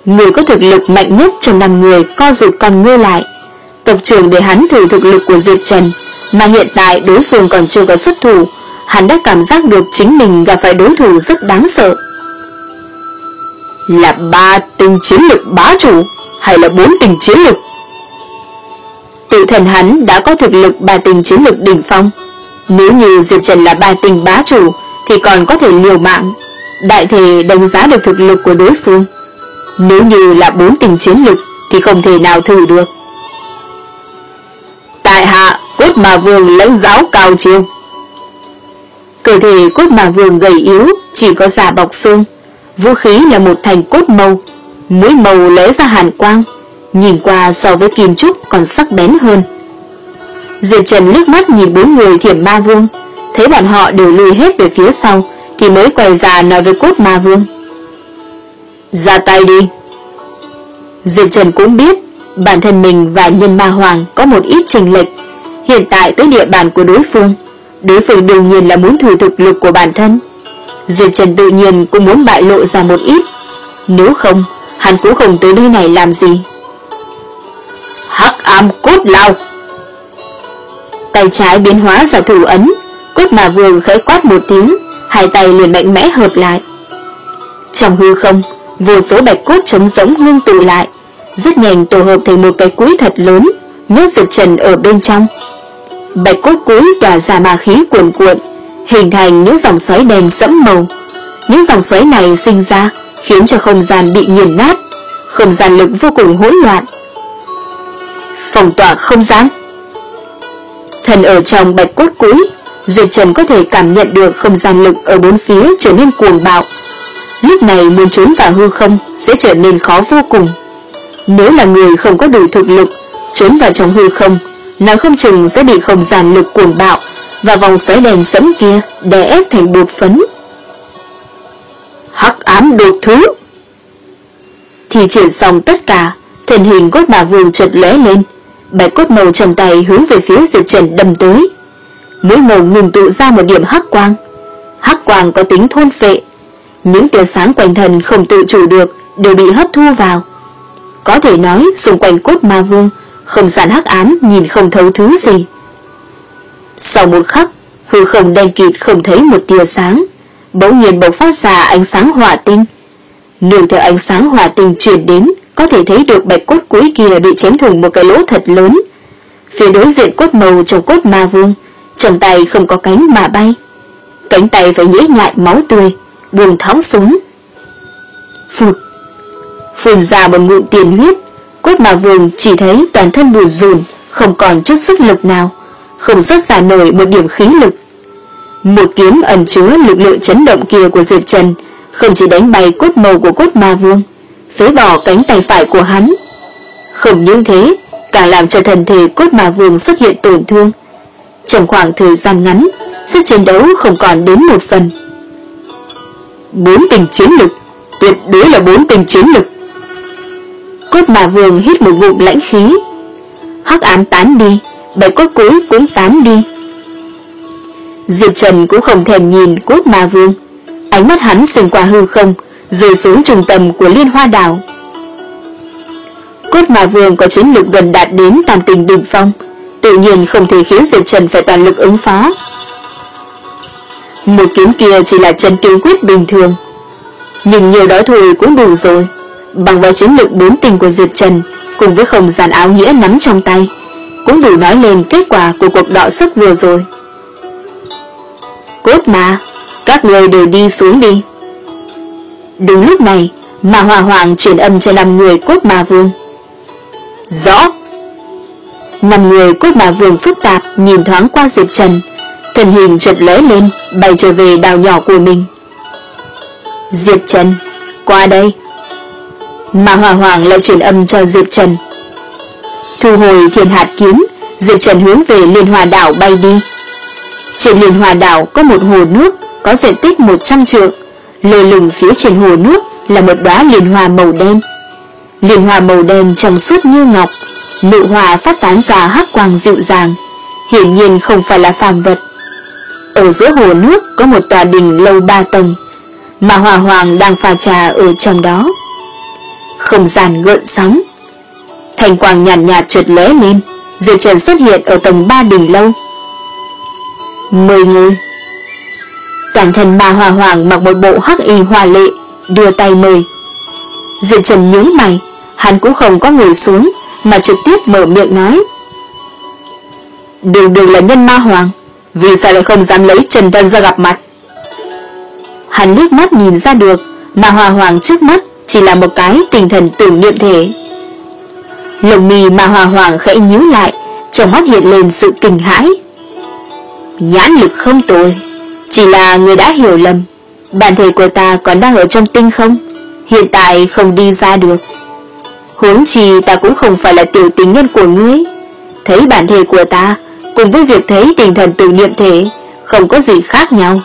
Người có thực lực mạnh nhất trong năm người co rụt con ngươi lại. Tộc trưởng để hắn thử thực lực của Diệp Trần, mà hiện tại đối phương còn chưa có xuất thủ, hắn đã cảm giác được chính mình gặp phải đối thủ rất đáng sợ. Là ba tinh chiến lực bá chủ hay là bốn tinh chiến lực? Tự thân hắn đã có thực lực ba tinh chiến lực đỉnh phong. Nếu như Diệp Trần là ba tinh bá chủ thì còn có thể liều mạng, đại thể đánh giá được thực lực của đối phương. Nếu như là bốn tinh chiến lực thì không thể nào thử được. Tại hạ Cốt Ma Vương lãnh giáo cao chiêu. Cơ thể Cốt Ma Vương gầy yếu, chỉ có da bọc xương. Vũ khí là một thành cốt mâu, mũi màu lóe ra hàn quang, nhìn qua so với kim trúc còn sắc bén hơn. Diệp Trần liếc mắt nhìn bốn người Thiểm Ma Vương, thấy bọn họ đều lùi hết về phía sau, thì mới quay ra nói với Cốt Ma Vương: ra tay đi. Diệp Trần cũng biết bản thân mình và Nhân Ma Hoàng có một ít chênh lệch. Hiện tại tới địa bàn của đối phương, đối phương đương nhiên là muốn thử thực lực của bản thân. Diệp Trần tự nhiên cũng muốn bại lộ ra một ít, nếu không hắn cũng không tới nơi này làm gì. Hắc ám cốt lao. Tay trái biến hóa ra thủ ấn, Cốt Ma Vương khẽ quát một tiếng, hai tay liền mạnh mẽ hợp lại. Trong hư không, vô số bạch cốt trống rỗng ngưng tụ lại, rất nhanh tổ hợp thành một cái cối thật lớn, nhốt Diệp Trần ở bên trong. Bạch cốt cối tỏa ra ma khí cuồn cuộn, hình thành những dòng xoáy đen sẫm màu. Những dòng xoáy này sinh ra khiến cho không gian bị nghiền nát, không gian lực vô cùng hỗn loạn. Phong tỏa không gian. Thần ở trong bạch cốt cối, Diệp Trần có thể cảm nhận được không gian lực ở bốn phía trở nên cuồng bạo. Lúc này muốn trốn vào hư không sẽ trở nên khó vô cùng. Nếu là người không có đủ thực lực, trốn vào trong hư không, nói không chừng sẽ bị không gian lực cuồng bạo và vòng xoáy đèn sẫm kia đè ép thành bột phấn. Hắc ám đột thứ. Thì triển xong tất cả, thân hình Cốt Ma Vương chợt lóe lên, bạch cốt màu trong tay hướng về phía Diệp Trần đâm tới. Mũi màu ngừng tụ ra một điểm hắc quang. Hắc quang có tính thôn phệ, những tia sáng quanh thân không tự chủ được đều bị hấp thu vào. Có thể nói xung quanh Cốt Ma Vương, không gian hắc ám nhìn không thấu thứ gì. Sau một khắc, hư không đen kịt không thấy một tia sáng, bỗng nhiên bộc phát ra ánh sáng hỏa tinh. Nương theo ánh sáng hỏa tinh truyền đến, có thể thấy được bạch cốt cuối kia bị chém thủng một cái lỗ thật lớn. Phía đối diện cốt màu trong Cốt Ma Vương, trong tay không có cánh mà bay, cánh tay phải nhễ nhại máu tươi, buông thõng xuống. Phụt, phun ra một ngụm tiền huyết. Cốt Ma Vương chỉ thấy toàn thân bùn rùn, không còn chút sức lực nào, không xuất ra nổi một điểm khí lực. Một kiếm ẩn chứa lực lượng chấn động kia của Diệp Trần không chỉ đánh bay cốt màu của Cốt Ma Vương, phế bỏ cánh tay phải của hắn. Không những thế, càng làm cho thân thể Cốt Ma Vương xuất hiện tổn thương. Trong khoảng thời gian ngắn, sức chiến đấu không còn đến một phần. Bốn tinh chiến lực, tuyệt đối là bốn tinh chiến lực. Cốt Ma Vương hít một ngụm lãnh khí. Hắc ám tán đi, bạch cốt cuối cũng tán đi. Diệp Trần cũng không thèm nhìn Cốt Ma Vương, ánh mắt hắn xuyên qua hư không, rơi xuống trung tâm của Liên Hoa Đảo. Cốt Ma Vương có chiến lực gần đạt đến tam tinh đỉnh phong, tự nhiên không thể khiến Diệp Trần phải toàn lực ứng phó. Một kiếm kia chỉ là chân kiếm quyết bình thường, nhưng nhiều đó thôi cũng đủ rồi. Bằng vào chiến lực bốn tinh của Diệp Trần cùng với không gian áo nghĩa nắm trong tay, cũng đủ nói lên kết quả của cuộc đọ sức vừa rồi. Cốt Ma, các người đều đi xuống đi. Đúng lúc này, mà Hỏa Hoàng truyền âm cho năm người Cốt Ma Vương. Rõ. Năm người Cốt Ma Vương phức tạp nhìn thoáng qua Diệp Trần, thân hình chợt lóe lên, bay trở về đảo nhỏ của mình. Diệp Trần, qua đây. Mà Hỏa Hoàng lại truyền âm cho Diệp Trần. Thu hồi Thiên Hạt Kiếm, Diệp Trần hướng về Liên Hoa Đảo bay đi. Trên Liên Hoa Đảo có một hồ nước có diện tích một trăm trượng, lơ lửng phía trên hồ nước là một đóa liên hoa màu đen. Liên hoa màu đen trong suốt như ngọc, nụ hoa phát tán ra hắc quang dịu dàng, hiển nhiên không phải là phàm vật. Ở giữa hồ nước có một tòa đình lâu ba tầng, mà Hỏa Hoàng đang pha trà ở trong đó. Không gian gợn sóng. Thành quang nhàn nhạt, nhạt chợt lóe lên. Diệp Trần xuất hiện ở tầng ba đỉnh lâu. Mời ngồi. Toàn thân Ma Hoa Hoàng mặc một bộ hắc y hoa lệ, đưa tay mời. Diệp Trần nhướng mày, hắn cũng không có ngồi xuống, mà trực tiếp mở miệng nói: Đường đường là nhân Ma Hoàng, vì sao lại không dám lấy chân thân ra gặp mặt? Hắn liếc mắt nhìn ra được, Ma Hoa Hoàng trước mắt chỉ là một cái tinh thần tưởng niệm thể. Lồng mì Ma Hoa Hoàng khẽ nhíu lại, trong mắt hiện lên sự kinh hãi. Nhãn lực không tồi, chỉ là người đã hiểu lầm. Bản thể của ta còn đang ở trong tinh không, hiện tại không đi ra được. Huống chi ta cũng không phải là tiểu tình nhân của ngươi. Thấy bản thể của ta cùng với việc thấy tinh thần tưởng niệm thể không có gì khác nhau.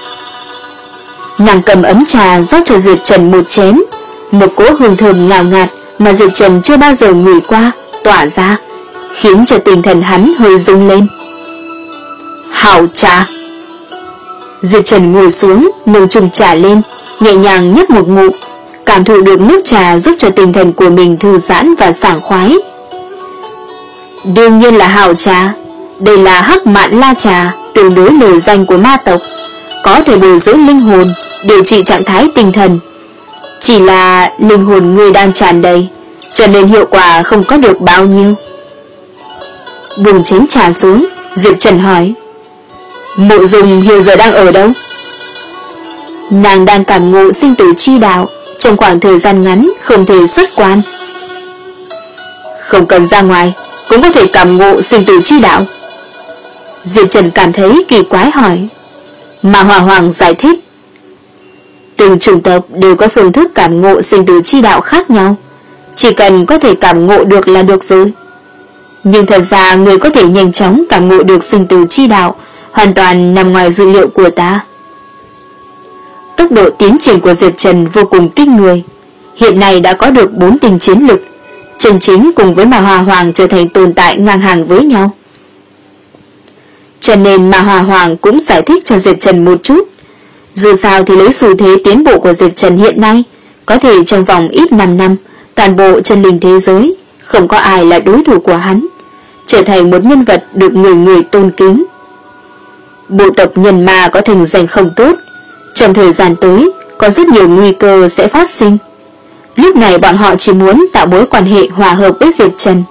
Nàng cầm ấm trà rót cho Diệp Trần một chén. Một cỗ hương thơm ngào ngạt mà Diệp Trần chưa bao giờ ngửi qua tỏa ra, khiến cho tinh thần hắn hơi rung lên. Hảo trà. Diệp Trần ngồi xuống, nâng chung trà lên, nhẹ nhàng nhấp một ngụm, cảm thụ được nước trà giúp cho tinh thần của mình thư giãn và sảng khoái. Đương nhiên là hảo trà. Đây là hắc mạn la trà, tương đối nổi danh của ma tộc, có thể bồi dưỡng linh hồn, điều trị trạng thái tinh thần. Chỉ là linh hồn người đang tràn đầy, cho nên hiệu quả không có được bao nhiêu. Buông chén trà xuống, Diệp Trần hỏi: Mộ Dung hiện giờ đang ở đâu? Nàng đang cảm ngộ sinh tử chi đạo, trong khoảng thời gian ngắn không thể xuất quan. Không cần ra ngoài cũng có thể cảm ngộ sinh tử chi đạo. Diệp Trần cảm thấy kỳ quái hỏi. Mà Hòa Hoàng giải thích: Từng chủng tộc đều có phương thức cảm ngộ sinh tử chi đạo khác nhau, chỉ cần có thể cảm ngộ được là được rồi. Nhưng thật ra người có thể nhanh chóng cảm ngộ được sinh tử chi đạo hoàn toàn nằm ngoài dữ liệu của ta. Tốc độ tiến triển của Diệp Trần vô cùng kinh người. Hiện nay đã có được bốn tinh chiến lực, chân chính cùng với Ma Hòa Hoàng trở thành tồn tại ngang hàng với nhau. Cho nên Ma Hòa Hoàng cũng giải thích cho Diệp Trần một chút. Dù sao thì lấy xu thế tiến bộ của Diệp Trần hiện nay, có thể trong vòng ít năm năm, toàn bộ chân linh thế giới không có ai là đối thủ của hắn, trở thành một nhân vật được người người tôn kính. Bộ tộc nhân ma có thành danh không tốt, trong thời gian tới có rất nhiều nguy cơ sẽ phát sinh. Lúc này bọn họ chỉ muốn tạo mối quan hệ hòa hợp với Diệp Trần.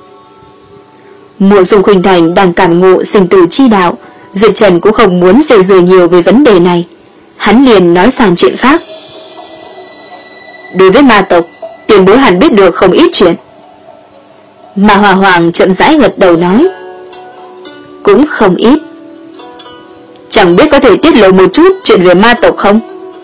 Mộ Dung Khuynh Thành đang cảm ngộ sinh tử chi đạo, Diệp Trần cũng không muốn dây dưa nhiều về vấn đề này. Hắn liền nói sang chuyện khác. Đối với ma tộc, tiền bối hẳn biết được không ít chuyện. Ma Hòa Hoàng chậm rãi gật đầu nói: Cũng không ít. Chẳng biết có thể tiết lộ một chút chuyện về ma tộc không?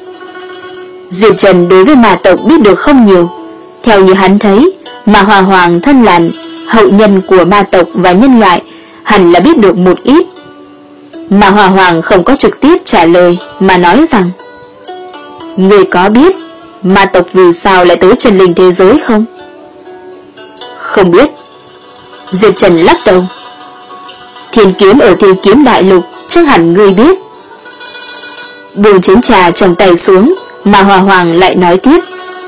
Diệp Trần đối với ma tộc biết được không nhiều. Theo như hắn thấy, Ma Hòa Hoàng thân là hậu nhân của ma tộc và nhân loại, hẳn là biết được một ít. Ma Hòa Hoàng không có trực tiếp trả lời, mà nói rằng: Người có biết ma tộc vì sao lại tới chân linh thế giới không? Không biết. Diệp Trần lắc đầu. Thiên kiếm ở Thiên Kiếm Đại Lục chắc hẳn ngươi biết. Buông chén trà trong tay xuống, Ma Hòa Hoàng lại nói tiếp: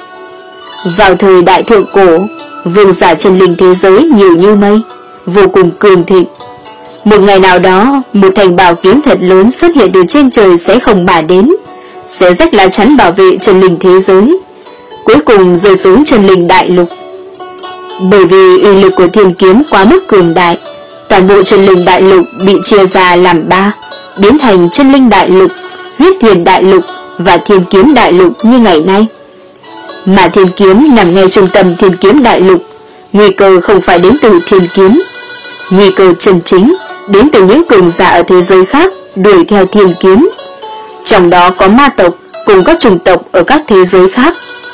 Vào thời đại thượng cổ, vương giả chân linh thế giới nhiều như mây, vô cùng cường thịnh. Một ngày nào đó, một thành bảo kiếm thật lớn xuất hiện từ trên trời sẽ không mà đến, sẽ rách lá chắn bảo vệ chân linh thế giới, cuối cùng rơi xuống chân linh đại lục. Bởi vì uy lực của thiên kiếm quá mức cường đại, toàn bộ chân linh đại lục bị chia ra làm ba, biến thành chân linh đại lục, huyết thiền đại lục và thiên kiếm đại lục như ngày nay. Mà thiên kiếm nằm ngay trung tâm thiên kiếm đại lục, nguy cơ không phải đến từ thiên kiếm, nguy cơ chân chính đến từ những cường giả ở thế giới khác đuổi theo thiên kiếm, trong đó có ma tộc cùng các chủng tộc ở các thế giới khác.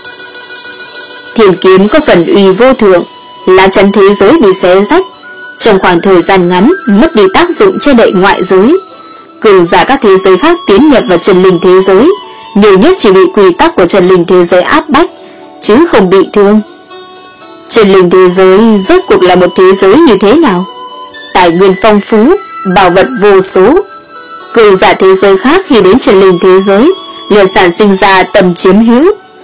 Thiên kiếm có phần uy vô thượng, lá chắn thế giới bị xé rách, trong khoảng thời gian ngắn mất đi tác dụng che đậy ngoại giới. Cường giả các thế giới khác tiến nhập vào chân linh thế giới, nhiều nhất chỉ bị quy tắc của chân linh thế giới áp bách, chứ không bị thương. Chân linh thế giới rốt cuộc là một thế giới như thế nào? Tài nguyên phong phú, bảo vật vô số. Cường giả thế giới khác khi đến chân linh thế giới liền sản sinh ra tầm chiếm hữu.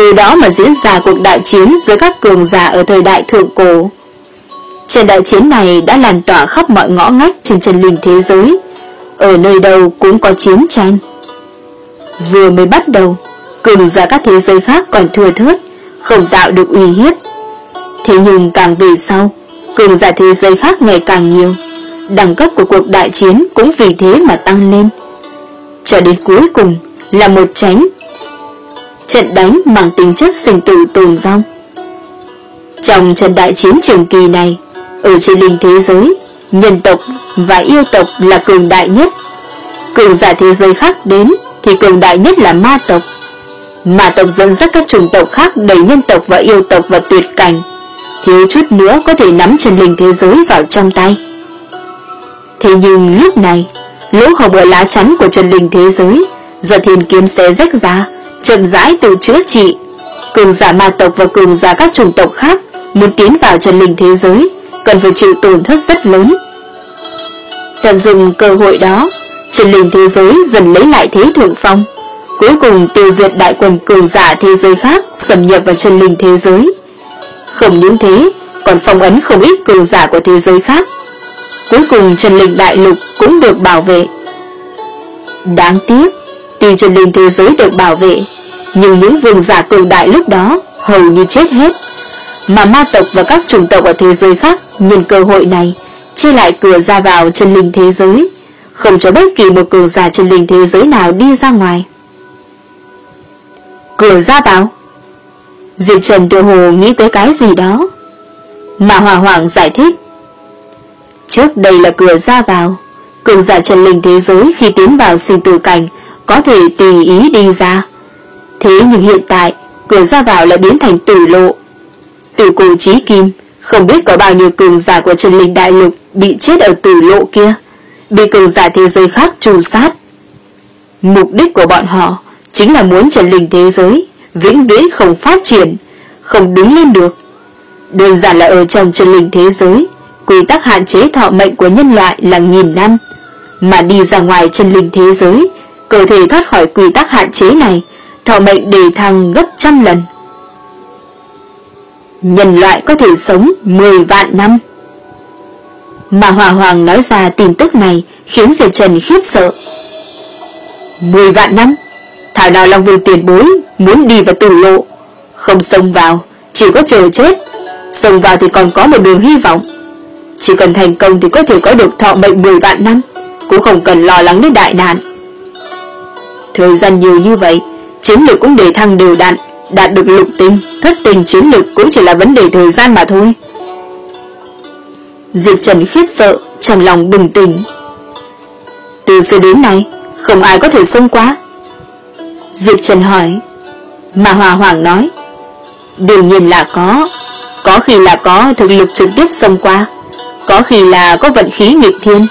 từ đó mà diễn ra cuộc đại chiến giữa các cường giả ở thời đại thượng cổ. Trận đại chiến này đã lan tỏa khắp mọi ngõ ngách trên chân linh thế giới, ở nơi đâu cũng có chiến tranh. Vừa mới bắt đầu, cường giả các thế giới khác còn thưa thớt, không tạo được uy hiếp. Thế nhưng càng về sau, cường giả thế giới khác ngày càng nhiều, đẳng cấp của cuộc đại chiến cũng vì thế mà tăng lên. Cho đến cuối cùng là một tránh trận đánh mang tính chất sinh tử tồn vong. Trong trận đại chiến trường kỳ này, ở trên linh thế giới, nhân tộc và yêu tộc là cường đại nhất. Cường giả thế giới khác đến thì cường đại nhất là ma tộc. Ma tộc dẫn dắt các chủng tộc khác đẩy nhân tộc và yêu tộc vào tuyệt cảnh, thiếu chút nữa có thể nắm chân linh thế giới vào trong tay. Thế nhưng lúc này, lỗ hổng ở lá chắn của chân linh thế giới do thiên kiếm xé rách ra, chậm rãi tự chữa trị. Cường giả ma tộc và cường giả các chủng tộc khác muốn tiến vào chân linh thế giới cần phải chịu tổn thất rất lớn. Tận dụng cơ hội đó, chân linh thế giới dần lấy lại thế thượng phong, cuối cùng tiêu diệt đại quần cường giả thế giới khác xâm nhập vào chân linh thế giới. Không những thế, còn phong ấn không ít cường giả của thế giới khác. Cuối cùng chân linh đại lục cũng được bảo vệ. Đáng tiếc, tuy chân linh thế giới được bảo vệ, nhưng những vương giả cường đại lúc đó hầu như chết hết, mà ma tộc và các chủng tộc ở thế giới khác nhân cơ hội này che lại cửa ra vào chân linh thế giới, không cho bất kỳ một cường giả chân linh thế giới nào đi ra ngoài. Cửa ra vào? Diệp Trần tự hồ nghĩ tới cái gì đó. Mà Hòa Hoàng giải thích, trước đây là cửa ra vào, cường giả chân linh thế giới khi tiến vào sinh tử cảnh có thể tùy ý đi ra. Thế nhưng hiện tại, cửa ra vào lại biến thành tử lộ. Từ cổ chí kim, không biết có bao nhiêu cường giả của chân linh đại lục bị chết ở tử lộ kia, bị cường giả thế giới khác trù sát. Mục đích của bọn họ chính là muốn chân linh thế giới vĩnh viễn không phát triển, không đứng lên được. Đơn giản là ở trong chân linh thế giới, quy tắc hạn chế thọ mệnh của nhân loại là nghìn năm, mà đi ra ngoài chân linh thế giới, cơ thể thoát khỏi quy tắc hạn chế này, thọ mệnh đề thăng gấp trăm lần. Nhân loại có thể sống mười vạn năm. Mà Hòa Hoàng nói ra tin tức này khiến Diệp Trần khiếp sợ. Mười vạn năm? Thảo nào Long Vương tiền bối muốn đi vào tử lộ, không xông vào, chỉ có chờ chết. Xông vào thì còn có một đường hy vọng. Chỉ cần thành công thì có thể có được thọ mệnh mười vạn năm, cũng không cần lo lắng đến đại nạn. Thời gian nhiều như vậy, chiến lược cũng đề thăng đều đặn, đạt được lục tinh, thất tinh chiến lược cũng chỉ là vấn đề thời gian mà thôi. Diệp Trần khiếp sợ, trong lòng bừng tỉnh. Từ xưa đến nay, không ai có thể xông qua. Diệp Trần hỏi. Mà Hòa Hoàng nói, đương nhiên là có. Có khi là có thực lực trực tiếp xông qua, có khi là có vận khí nghịch thiên.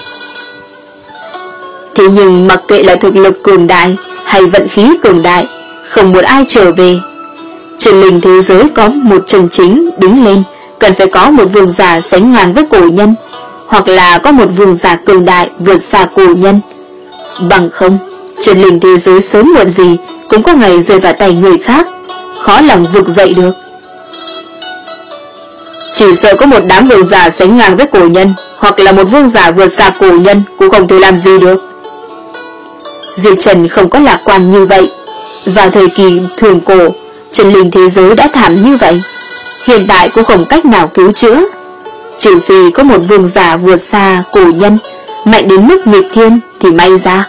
Thế nhưng mặc kệ là thực lực cường đại hay vận khí cường đại, không một ai trở về. Trên linh thế giới có một chân chính đứng lên, cần phải có một vương giả sánh ngang với cổ nhân, hoặc là có một vương giả cường đại vượt xa cổ nhân. Bằng không, trên linh thế giới sớm muộn gì cũng có ngày rơi vào tay người khác, khó lòng vực dậy được. Chỉ sợ có một đám vương giả sánh ngang với cổ nhân, hoặc là một vương giả vượt xa cổ nhân cũng không thể làm gì được. Diệp Trần không có lạc quan như vậy. Vào thời kỳ thường cổ, chân linh thế giới đã thảm như vậy, hiện tại cũng không cách nào cứu chữa, trừ phi có một vương giả vượt xa cổ nhân, mạnh đến mức nghịch thiên thì may ra.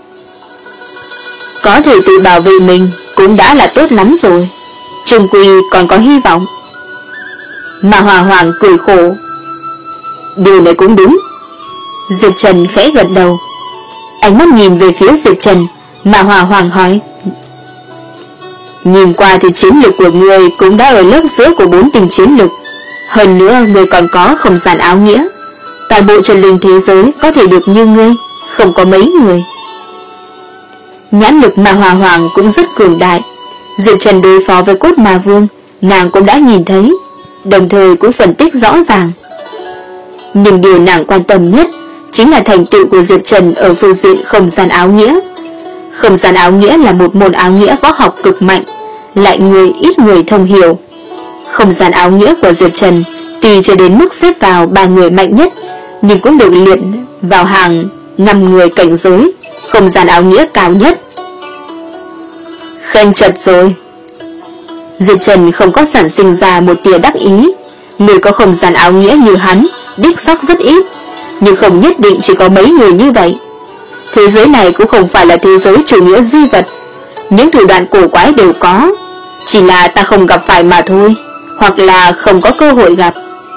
Có thể tự bảo vệ mình cũng đã là tốt lắm rồi, chung quy còn có hy vọng. Mà Hòa Hoàng cười khổ. Điều này cũng đúng. Diệp Trần khẽ gật đầu. Ánh mắt nhìn về phía Diệp Trần, mà Hòa Hoàng hỏi, nhìn qua thì chiến lực của người cũng đã ở lớp giữa của bốn tình chiến lực. Hơn nữa người còn có không gian áo nghĩa. Toàn bộ chân linh thế giới có thể được như ngươi, không có mấy người. Nhãn lực mà Hòa Hoàng cũng rất cường đại. Diệp Trần đối phó với cốt ma vương, nàng cũng đã nhìn thấy, đồng thời cũng phân tích rõ ràng. Nhưng điều nàng quan tâm nhất chính là thành tựu của Diệp Trần ở phương diện không gian áo nghĩa. Không gian áo nghĩa là một môn áo nghĩa võ học cực mạnh, lại người ít người thông hiểu. Không gian áo nghĩa của Diệp Trần tuy chưa đến mức xếp vào ba người mạnh nhất, nhưng cũng được liệt vào hàng năm người cảnh giới không gian áo nghĩa cao nhất. Khen chật rồi. Diệp Trần không có sản sinh ra một tia đắc ý. Người có không gian áo nghĩa như hắn đích xác rất ít, nhưng không nhất định chỉ có mấy người như vậy. Thế giới này cũng không phải là thế giới chủ nghĩa duy vật, những thủ đoạn cổ quái đều có, chỉ là ta không gặp phải mà thôi, hoặc là không có cơ hội gặp.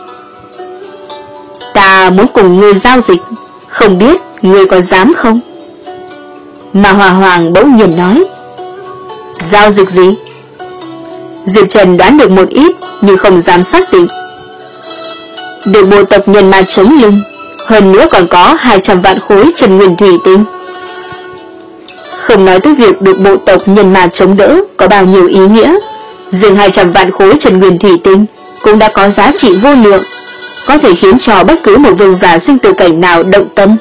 Ta muốn cùng ngươi giao dịch, không biết ngươi có dám không? Mà Hòa Hoàng bỗng nhiên nói. Giao dịch gì? Diệp Trần đoán được một ít, nhưng không dám xác định. Được bộ tộc nhân ma chống lưng, hơn nữa còn có hai trăm vạn khối Trần Nguyên Thủy Tinh. Không nói tới việc được bộ tộc nhân ma chống đỡ có bao nhiêu ý nghĩa, riêng hai trăm vạn khối Trần Nguyên Thủy Tinh cũng đã có giá trị vô lượng, có thể khiến cho bất cứ một vương giả sinh tử cảnh nào động tâm.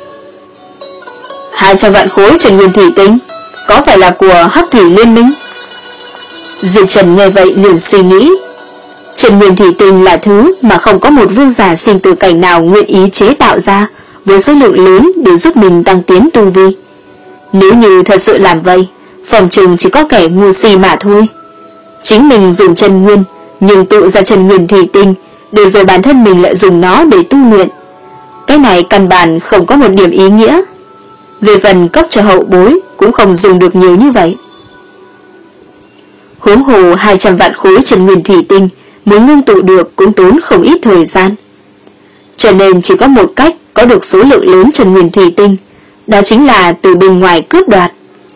hai trăm vạn khối Trần Nguyên Thủy Tinh có phải là của Hắc Thủy Liên Minh? Diệp Trần nghe vậy liền suy nghĩ. Trần Nguyên Thủy Tinh là thứ mà không có một vương giả sinh tử cảnh nào nguyện ý chế tạo ra với số lượng lớn để giúp mình tăng tiến tu vi. Nếu như thật sự làm vậy, phòng trừng chỉ có kẻ ngu si mà thôi. Chính mình dùng Trần Nguyên, nhưng tự ra Trần Nguyên Thủy Tinh, để rồi bản thân mình lại dùng nó để tu luyện. Cái này căn bản không có một điểm ý nghĩa. Về phần cấp cho hậu bối cũng không dùng được nhiều như vậy. Huống hồ hai trăm vạn khối Trần Nguyên Thủy Tinh muốn ngưng tụ được cũng tốn không ít thời gian. Cho nên chỉ có một cách có được số lượng lớn Trần Nguyên Thủy Tinh, đó chính là từ bên ngoài cướp đoạt.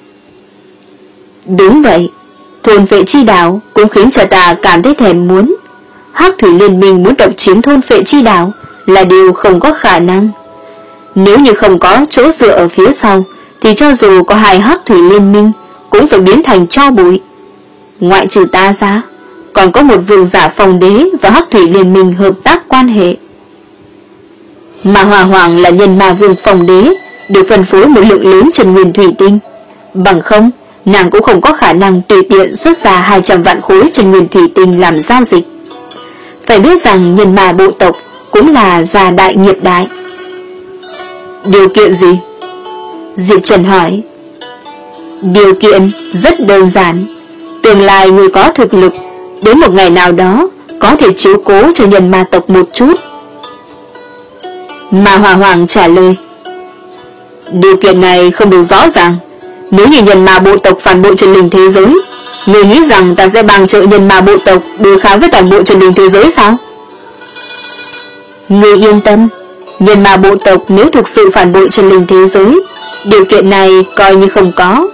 Đúng vậy, thôn Phệ Chi Đảo cũng khiến cho ta cảm thấy thèm muốn. Hắc Thủy Liên Minh muốn độc chiếm thôn Phệ Chi Đảo là điều không có khả năng. Nếu như không có chỗ dựa ở phía sau, thì cho dù có hai Hắc Thủy Liên Minh cũng phải biến thành tro bụi. Ngoại trừ ta ra, còn có một vương giả Phong Đế và Hắc Thủy Liên Minh hợp tác quan hệ. Mà Hòa Hoàng là nhân ma vương Phong Đế, được phân phối một lượng lớn Trần Nguyên Thủy Tinh. Bằng không, nàng cũng không có khả năng tùy tiện xuất ra hai trăm vạn khối Trần Nguyên Thủy Tinh làm giao dịch. Phải biết rằng nhân ma bộ tộc cũng là gia đại nghiệp đại. Điều kiện gì? Diệp Trần hỏi. Điều kiện rất đơn giản. Tương lai người có thực lực, đến một ngày nào đó có thể chiếu cố cho nhân ma tộc một chút. Mà Hòa Hoàng trả lời. Điều kiện này không được rõ ràng. Nếu như nhân ma bộ tộc phản bội chân linh thế giới, người nghĩ rằng ta sẽ bằng trợ nhân ma bộ tộc đối kháng với toàn bộ chân linh thế giới sao? Người yên tâm, nhân ma bộ tộc nếu thực sự phản bội chân linh thế giới, điều kiện này coi như không có.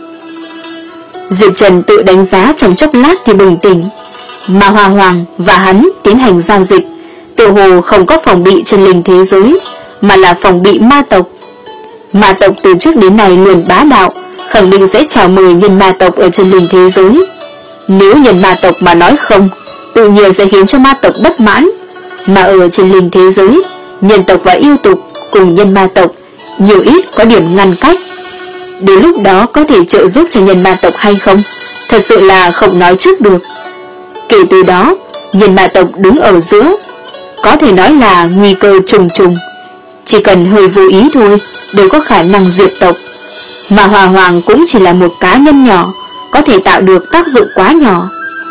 Diệp Trần tự đánh giá trong chốc lát thì bừng tỉnh. Mà Hòa Hoàng và hắn tiến hành giao dịch, tự hồ không có phòng bị chân linh thế giới, mà là phòng bị ma tộc. Ma tộc từ trước đến nay luôn bá đạo, khẳng định sẽ chào mời nhân ma tộc ở chân linh thế giới. Nếu nhân ma tộc mà nói không, tự nhiên sẽ khiến cho ma tộc bất mãn. Mà ở chân linh thế giới, nhân tộc và yêu tục cùng nhân ma tộc nhiều ít có điểm ngăn cách. Đến lúc đó có thể trợ giúp cho nhân ma tộc hay không, thật sự là không nói trước được. Kể từ đó, nhân ma tộc đứng ở giữa, có thể nói là nguy cơ trùng trùng. Chỉ cần hơi vô ý thôi, đều có khả năng diệt tộc. Mà Hòa Hoàng cũng chỉ là một cá nhân nhỏ, có thể tạo được tác dụng quá nhỏ.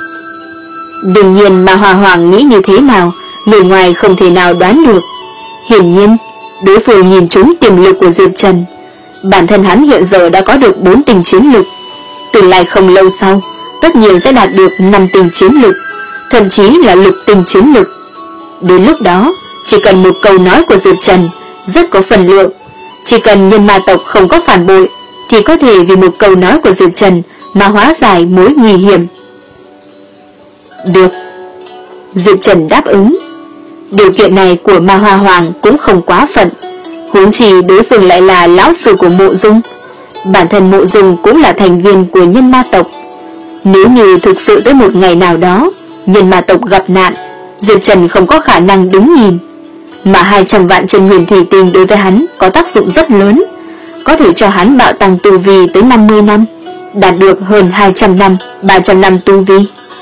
Đương nhiên mà Hòa Hoàng nghĩ như thế nào, người ngoài không thể nào đoán được. Hiển nhiên, đối phương nhìn trúng tiềm lực của Diệp Trần. Bản thân hắn hiện giờ đã có được bốn tình chiến lực, tương lai không lâu sau tất nhiên sẽ đạt được năm tình chiến lực, thậm chí là lục tình chiến lực. Đến lúc đó, chỉ cần một câu nói của Diệp Trần rất có phần lượng. Chỉ cần nhân ma tộc không có phản bội, thì có thể vì một câu nói của Diệp Trần mà hóa giải mối nguy hiểm. Được. Diệp Trần đáp ứng. Điều kiện này của Ma Hoa Hoàng cũng không quá phận, huống chi đối phương lại là lão sư của Mộ Dung. Bản thân Mộ Dung cũng là thành viên của nhân ma tộc. Nếu như thực sự tới một ngày nào đó nhân ma tộc gặp nạn, Diệp Trần không có khả năng đứng nhìn. Mà hai trăm vạn chân huyền thủy tinh đối với hắn có tác dụng rất lớn, có thể cho hắn bạo tăng tu vi tới năm mươi năm. đạt được hơn hai trăm năm, ba trăm năm tu vi.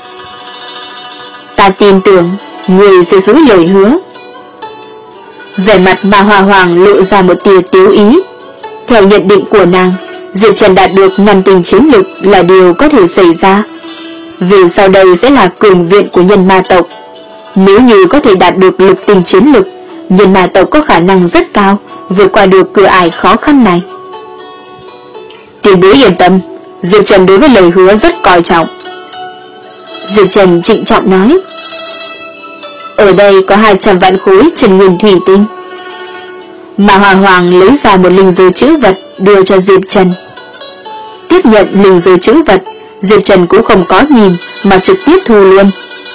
Ta tin tưởng người sẽ giữ lời hứa. Vẻ mặt Ma Hoa Hoàng lộ ra một tia tiếu ý. Theo nhận định của nàng, Diệp Trần đạt được năm tinh chiến lực là điều có thể xảy ra. Vì sau đây sẽ là cường viện của nhân ma tộc. Nếu như có thể đạt được lục tinh chiến lực, nhân ma tộc có khả năng rất cao vượt qua được cửa ải khó khăn này. Tiền bối yên tâm, Diệp Trần đối với lời hứa rất coi trọng. Diệp Trần trịnh trọng nói. Ở đây có hai trăm vạn khối trần nguyên thủy tinh. Ma Hoa Hoàng lấy ra một linh giới chữ vật đưa cho Diệp Trần. Tiếp nhận linh giới chữ vật, Diệp Trần cũng không có nhìn mà trực tiếp thu luôn.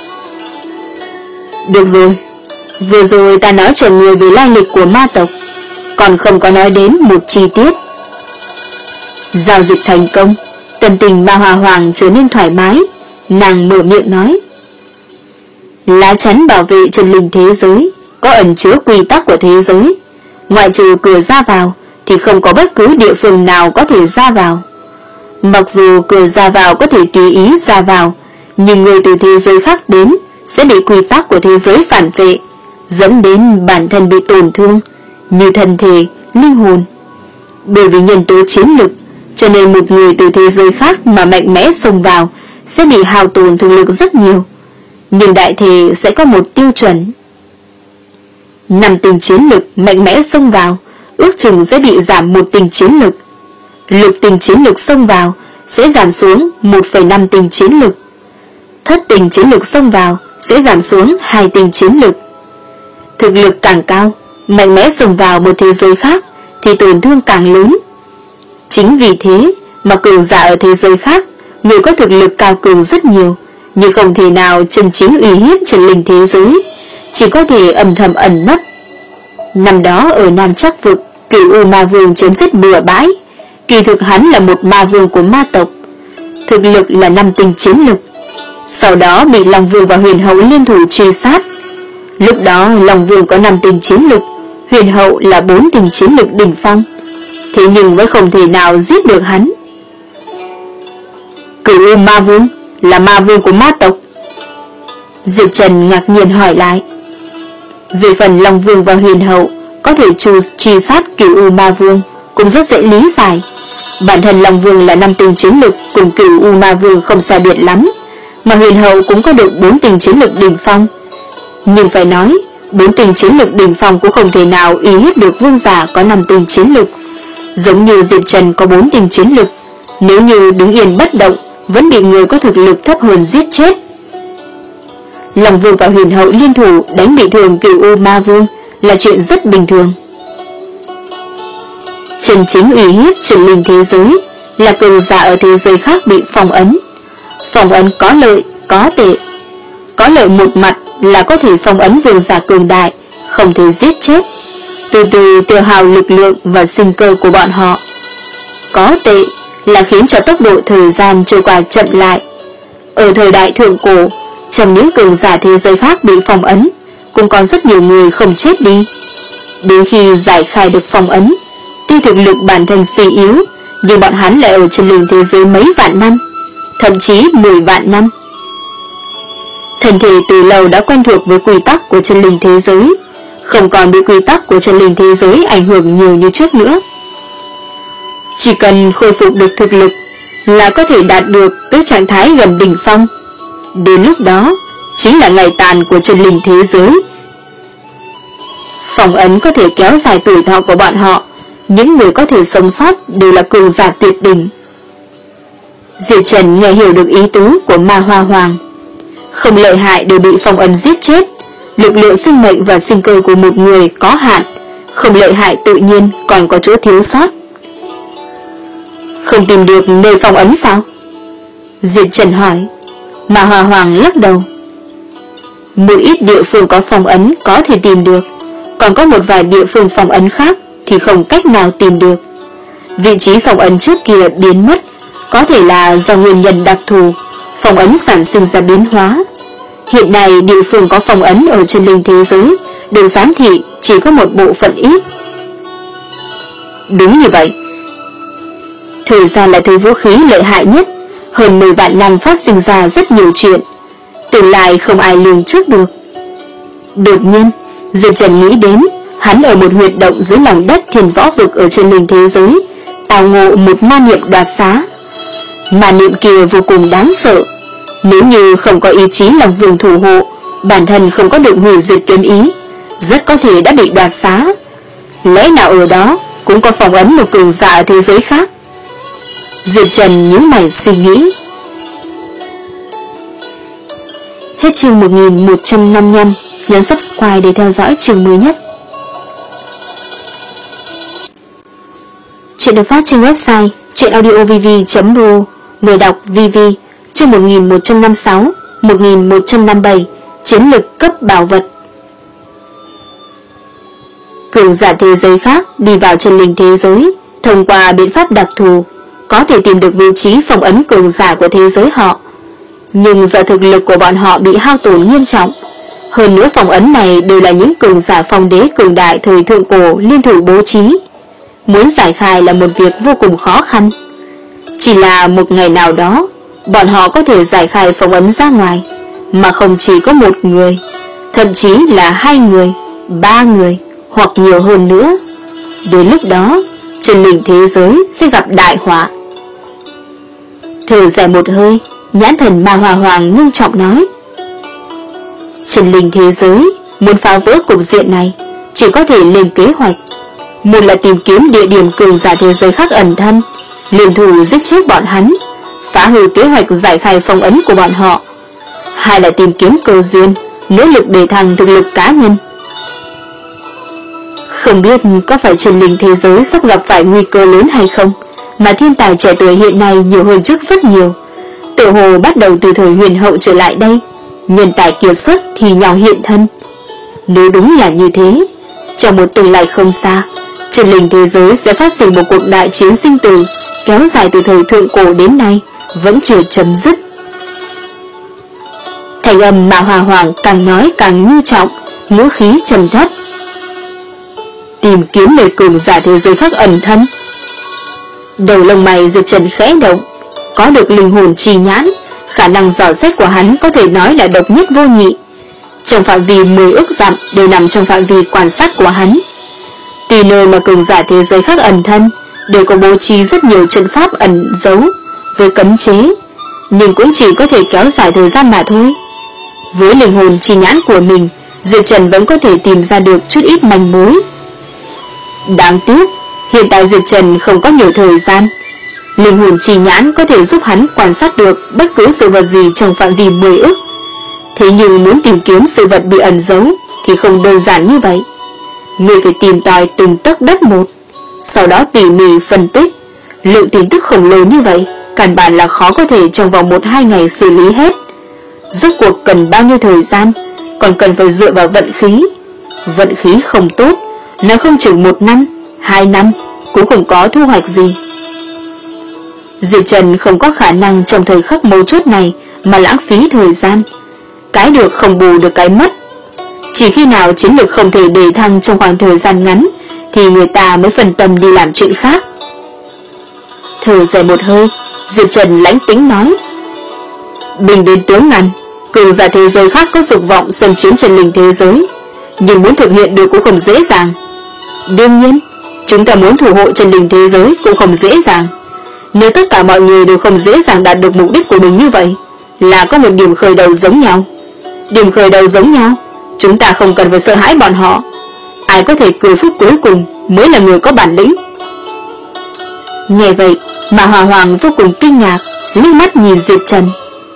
Được rồi, vừa rồi ta nói cho người về lai lịch của ma tộc, còn không có nói đến một chi tiết. Giao dịch thành công, tâm tình Ma Hoa Hoàng trở nên thoải mái. Nàng mở miệng nói. Lá chắn bảo vệ chân linh thế giới có ẩn chứa quy tắc của thế giới. Ngoại trừ cửa ra vào thì không có bất cứ địa phương nào có thể ra vào. Mặc dù cửa ra vào có thể tùy ý ra vào, nhưng người từ thế giới khác đến sẽ bị quy tắc của thế giới phản vệ, dẫn đến bản thân bị tổn thương, như thân thể, linh hồn. Bởi vì nhân tố chiến lực, cho nên một người từ thế giới khác mà mạnh mẽ xông vào sẽ bị hao tổn thực lực rất nhiều. Nhưng đại thể sẽ có một tiêu chuẩn. Năm tinh chiến lực mạnh mẽ xông vào, ước chừng sẽ bị giảm một tinh chiến lực. Lục tinh chiến lực xông vào sẽ giảm xuống một phẩy năm tinh chiến lực. Thất tinh chiến lực xông vào sẽ giảm xuống hai tinh chiến lực. Thực lực càng cao, mạnh mẽ xông vào một thế giới khác thì tổn thương càng lớn. Chính vì thế mà cường giả ở thế giới khác, người có thực lực cao cường rất nhiều, nhưng không thể nào chân chính uy hiếp trần linh thế giới, chỉ có thể âm thầm ẩn nấp. Năm đó ở Nam Trắc Vực, Cửu U Ma Vương chém giết bừa bãi, kỳ thực hắn là một ma vương của ma tộc, thực lực là năm tinh chiến lực. Sau đó bị Long Vương và Huyền Hậu liên thủ truy sát. Lúc đó Long Vương có năm tinh chiến lực, Huyền Hậu là bốn tinh chiến lực đỉnh phong, thế nhưng vẫn không thể nào giết được hắn. Cửu U Ma Vương là ma vương của ma tộc? Diệp Trần ngạc nhiên hỏi lại. Về phần Long Vương và Huyền Hậu có thể truy sát Cửu U Ma Vương cũng rất dễ lý giải. Bản thân Long Vương là năm tinh chiến lực, cùng Cửu U Ma Vương không xa biệt lắm, mà Huyền Hậu cũng có được bốn tinh chiến lực đỉnh phong. Nhưng phải nói, bốn tinh chiến lực đỉnh phong cũng không thể nào uy hiếp được vương giả có năm tinh chiến lực. Giống như Diệp Trần có bốn tinh chiến lực, nếu như đứng yên bất động vẫn bị người có thực lực thấp hơn giết chết. Long Vương và Huyền Hậu liên thủ đánh bị thương Cửu U Ma Vương là chuyện rất bình thường. Chân chính uy hiếp trần linh thế giới là cường giả ở thế giới khác bị phong ấn. Phong ấn có lợi, có tệ. Có lợi một mặt là có thể phong ấn vương giả cường đại, không thể giết chết, từ từ tiêu hao lực lượng và sinh cơ của bọn họ. Có tệ là khiến cho tốc độ thời gian trôi qua chậm lại. Ở thời đại thượng cổ, trong những cường giả thế giới khác bị phong ấn, cũng còn rất nhiều người không chết đi. Đến khi giải khai được phong ấn, tuy thực lực bản thân suy yếu, nhưng bọn hắn lại ở chân linh thế giới mấy vạn năm, thậm chí mười vạn năm. Thân thể từ lâu đã quen thuộc với quy tắc của chân linh thế giới, không còn bị quy tắc của chân linh thế giới ảnh hưởng nhiều như trước nữa. Chỉ cần khôi phục được thực lực là có thể đạt được tới trạng thái gần đỉnh phong. Đến lúc đó chính là ngày tàn của chân linh thế giới. Phong ấn có thể kéo dài tuổi thọ của bọn họ, những người có thể sống sót đều là cường giả tuyệt đỉnh. Diệp Trần nghe hiểu được ý tứ của Ma Hoa Hoàng. Không lợi hại đều bị phong ấn giết chết, lực lượng sinh mệnh và sinh cơ của một người có hạn, không lợi hại tự nhiên còn có chỗ thiếu sót. Không tìm được nơi phong ấn sao? Diệp Trần hỏi. Ma Hoa Hoàng lắc đầu. Một ít địa phương có phong ấn có thể tìm được, còn có một vài địa phương phong ấn khác thì không cách nào tìm được. Vị trí phong ấn trước kia biến mất, có thể là do nguyên nhân đặc thù, phong ấn sản sinh ra biến hóa. Hiện nay địa phương có phong ấn ở chân linh thế giới được giám thị chỉ có một bộ phận ít. Đúng như vậy. Thời gian là thứ vũ khí lợi hại nhất. Hơn mười vạn năm phát sinh ra rất nhiều chuyện, tương lai không ai lường trước được. Đột nhiên Diệp Trần nghĩ đến hắn ở một huyệt động dưới lòng đất Thiên Võ Vực ở trên linh thế giới tào ngộ một ma niệm đoạt xá. Ma niệm kia vô cùng đáng sợ. Nếu như không có ý chí làm vương thủ hộ, bản thân không có được hủy diệt kiếm ý, rất có thể đã bị đoạt xá. Lẽ nào ở đó cũng có phong ấn một cường giả ở thế giới khác? Diệp Trần nhíu mày suy nghĩ. Hết chương một nghìn một trăm năm mươi lăm. Nhấn subscribe để theo dõi chương mới nhất. Chuyện được phát trên website truyệnaudiovv chấm ro. Người đọc vê vê. Chương một nghìn một trăm năm mươi sáu, một nghìn một trăm năm mươi bảy. Chiến lực cấp bảo vật. Cường giả thế giới khác đi vào chân linh thế giới, thông qua biện pháp đặc thù có thể tìm được vị trí phong ấn cường giả của thế giới họ. Nhưng do thực lực của bọn họ bị hao tổn nghiêm trọng, hơn nữa phong ấn này đều là những cường giả phong đế cường đại thời thượng cổ liên thủ bố trí. Muốn giải khai là một việc vô cùng khó khăn. Chỉ là một ngày nào đó, bọn họ có thể giải khai phong ấn ra ngoài, mà không chỉ có một người, thậm chí là hai người, ba người, hoặc nhiều hơn nữa. Đến lúc đó, chân linh thế giới sẽ gặp đại họa. Thở dài một hơi, nhãn thần Ma Hoa Hoàng ngưng trọng nói: chân linh thế giới muốn phá vỡ cục diện này, chỉ có thể lên kế hoạch. Một là tìm kiếm địa điểm cường giả thế giới khác ẩn thân, liên thủ giết chết bọn hắn, phá hư kế hoạch giải khai phong ấn của bọn họ. Hai là tìm kiếm cơ duyên, nỗ lực để thăng thực lực cá nhân. Không biết có phải chân linh thế giới sắp gặp phải nguy cơ lớn hay không, mà thiên tài trẻ tuổi hiện nay nhiều hơn trước rất nhiều. Tự hồ bắt đầu từ thời huyền hậu trở lại đây, nhân tài kiệt xuất thì nhỏ hiện thân. Nếu đúng là như thế, trong một tương lai không xa, chân linh thế giới sẽ phát sinh một cuộc đại chiến sinh tử kéo dài từ thời thượng cổ đến nay, vẫn chưa chấm dứt. Thành âm Ma Hoa Hoàng càng nói càng nghiêm trọng, ngữ khí trầm thấp. Tìm kiếm nơi cường giả thế giới khác ẩn thân. Đầu lông mày Diệp Trần khẽ động. Có được linh hồn chi nhãn, khả năng dò xét của hắn có thể nói là độc nhất vô nhị. Trong phạm vi mười ức dặm đều nằm trong phạm vi quan sát của hắn. Tùy nơi mà cường giả thế giới khác ẩn thân đều có bố trí rất nhiều trận pháp ẩn giấu với cấm chế, nhưng cũng chỉ có thể kéo dài thời gian mà thôi. Với linh hồn chi nhãn của mình, Diệp Trần vẫn có thể tìm ra được chút ít manh mối. Đáng tiếc, hiện tại Diệp Trần không có nhiều thời gian. Linh hồn chi nhãn có thể giúp hắn quan sát được bất cứ sự vật gì trong phạm vi mười ức. Thế nhưng muốn tìm kiếm sự vật bị ẩn giấu thì không đơn giản như vậy. Người phải tìm tòi từng tấc đất một, sau đó tỉ mỉ phân tích. Lượng tin tức khổng lồ như vậy, căn bản là khó có thể trong vòng một hai ngày xử lý hết. Rốt cuộc cần bao nhiêu thời gian, còn cần phải dựa vào vận khí. Vận khí không tốt, nó không chừng một năm, hai năm cũng không có thu hoạch gì. Diệp Trần không có khả năng trong thời khắc mấu chốt này mà lãng phí thời gian. Cái được không bù được cái mất. Chỉ khi nào chiến lược không thể đề thăng trong khoảng thời gian ngắn thì người ta mới phân tâm đi làm chuyện khác. Thở dài một hơi, Diệp Trần lãnh tĩnh nói: Bình đến tướng ngăn, cường giả thế giới khác có dục vọng xâm chiếm chân linh thế giới, nhưng muốn thực hiện được cũng không dễ dàng. Đương nhiên, chúng ta muốn thủ hộ chân linh thế giới cũng không dễ dàng. Nếu tất cả mọi người đều không dễ dàng đạt được mục đích của mình như vậy, là có một điểm khởi đầu giống nhau. Điểm khởi đầu giống nhau, chúng ta không cần phải sợ hãi bọn họ. Ai có thể cười phúc cuối cùng mới là người có bản lĩnh. Nghe vậy mà Hòa Hoàng vô cùng kinh ngạc, liếc mắt nhìn Diệp Trần.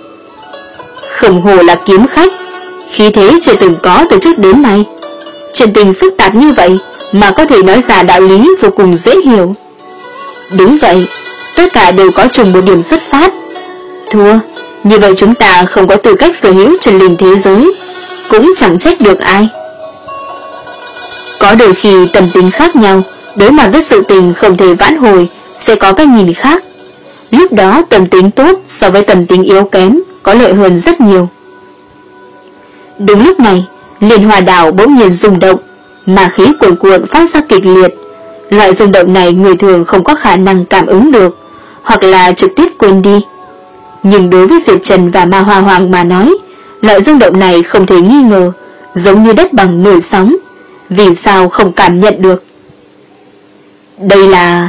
Không hồ là kiếm khách, khí thế chưa từng có từ trước đến nay. Chuyện tình phức tạp như vậy mà có thể nói ra đạo lý vô cùng dễ hiểu. Đúng vậy, tất cả đều có chung một điểm xuất phát. Thua, như vậy chúng ta không có tư cách sở hữu chân linh thế giới, cũng chẳng trách được ai. Có đôi khi tâm tính khác nhau, đối mặt với sự tình không thể vãn hồi, sẽ có cái nhìn khác. Lúc đó tâm tính tốt so với tâm tính yếu kém có lợi hơn rất nhiều. Đúng lúc này, Liên Hoa Đảo bỗng nhiên rung động, mà khí cuồn cuộn phát ra kịch liệt. Loại rung động này người thường không có khả năng cảm ứng được, hoặc là trực tiếp quên đi. Nhưng đối với Diệp Trần và Ma Hoa Hoàng mà nói, loại rung động này không thể nghi ngờ, giống như đất bằng nổi sóng. Vì sao không cảm nhận được? Đây là...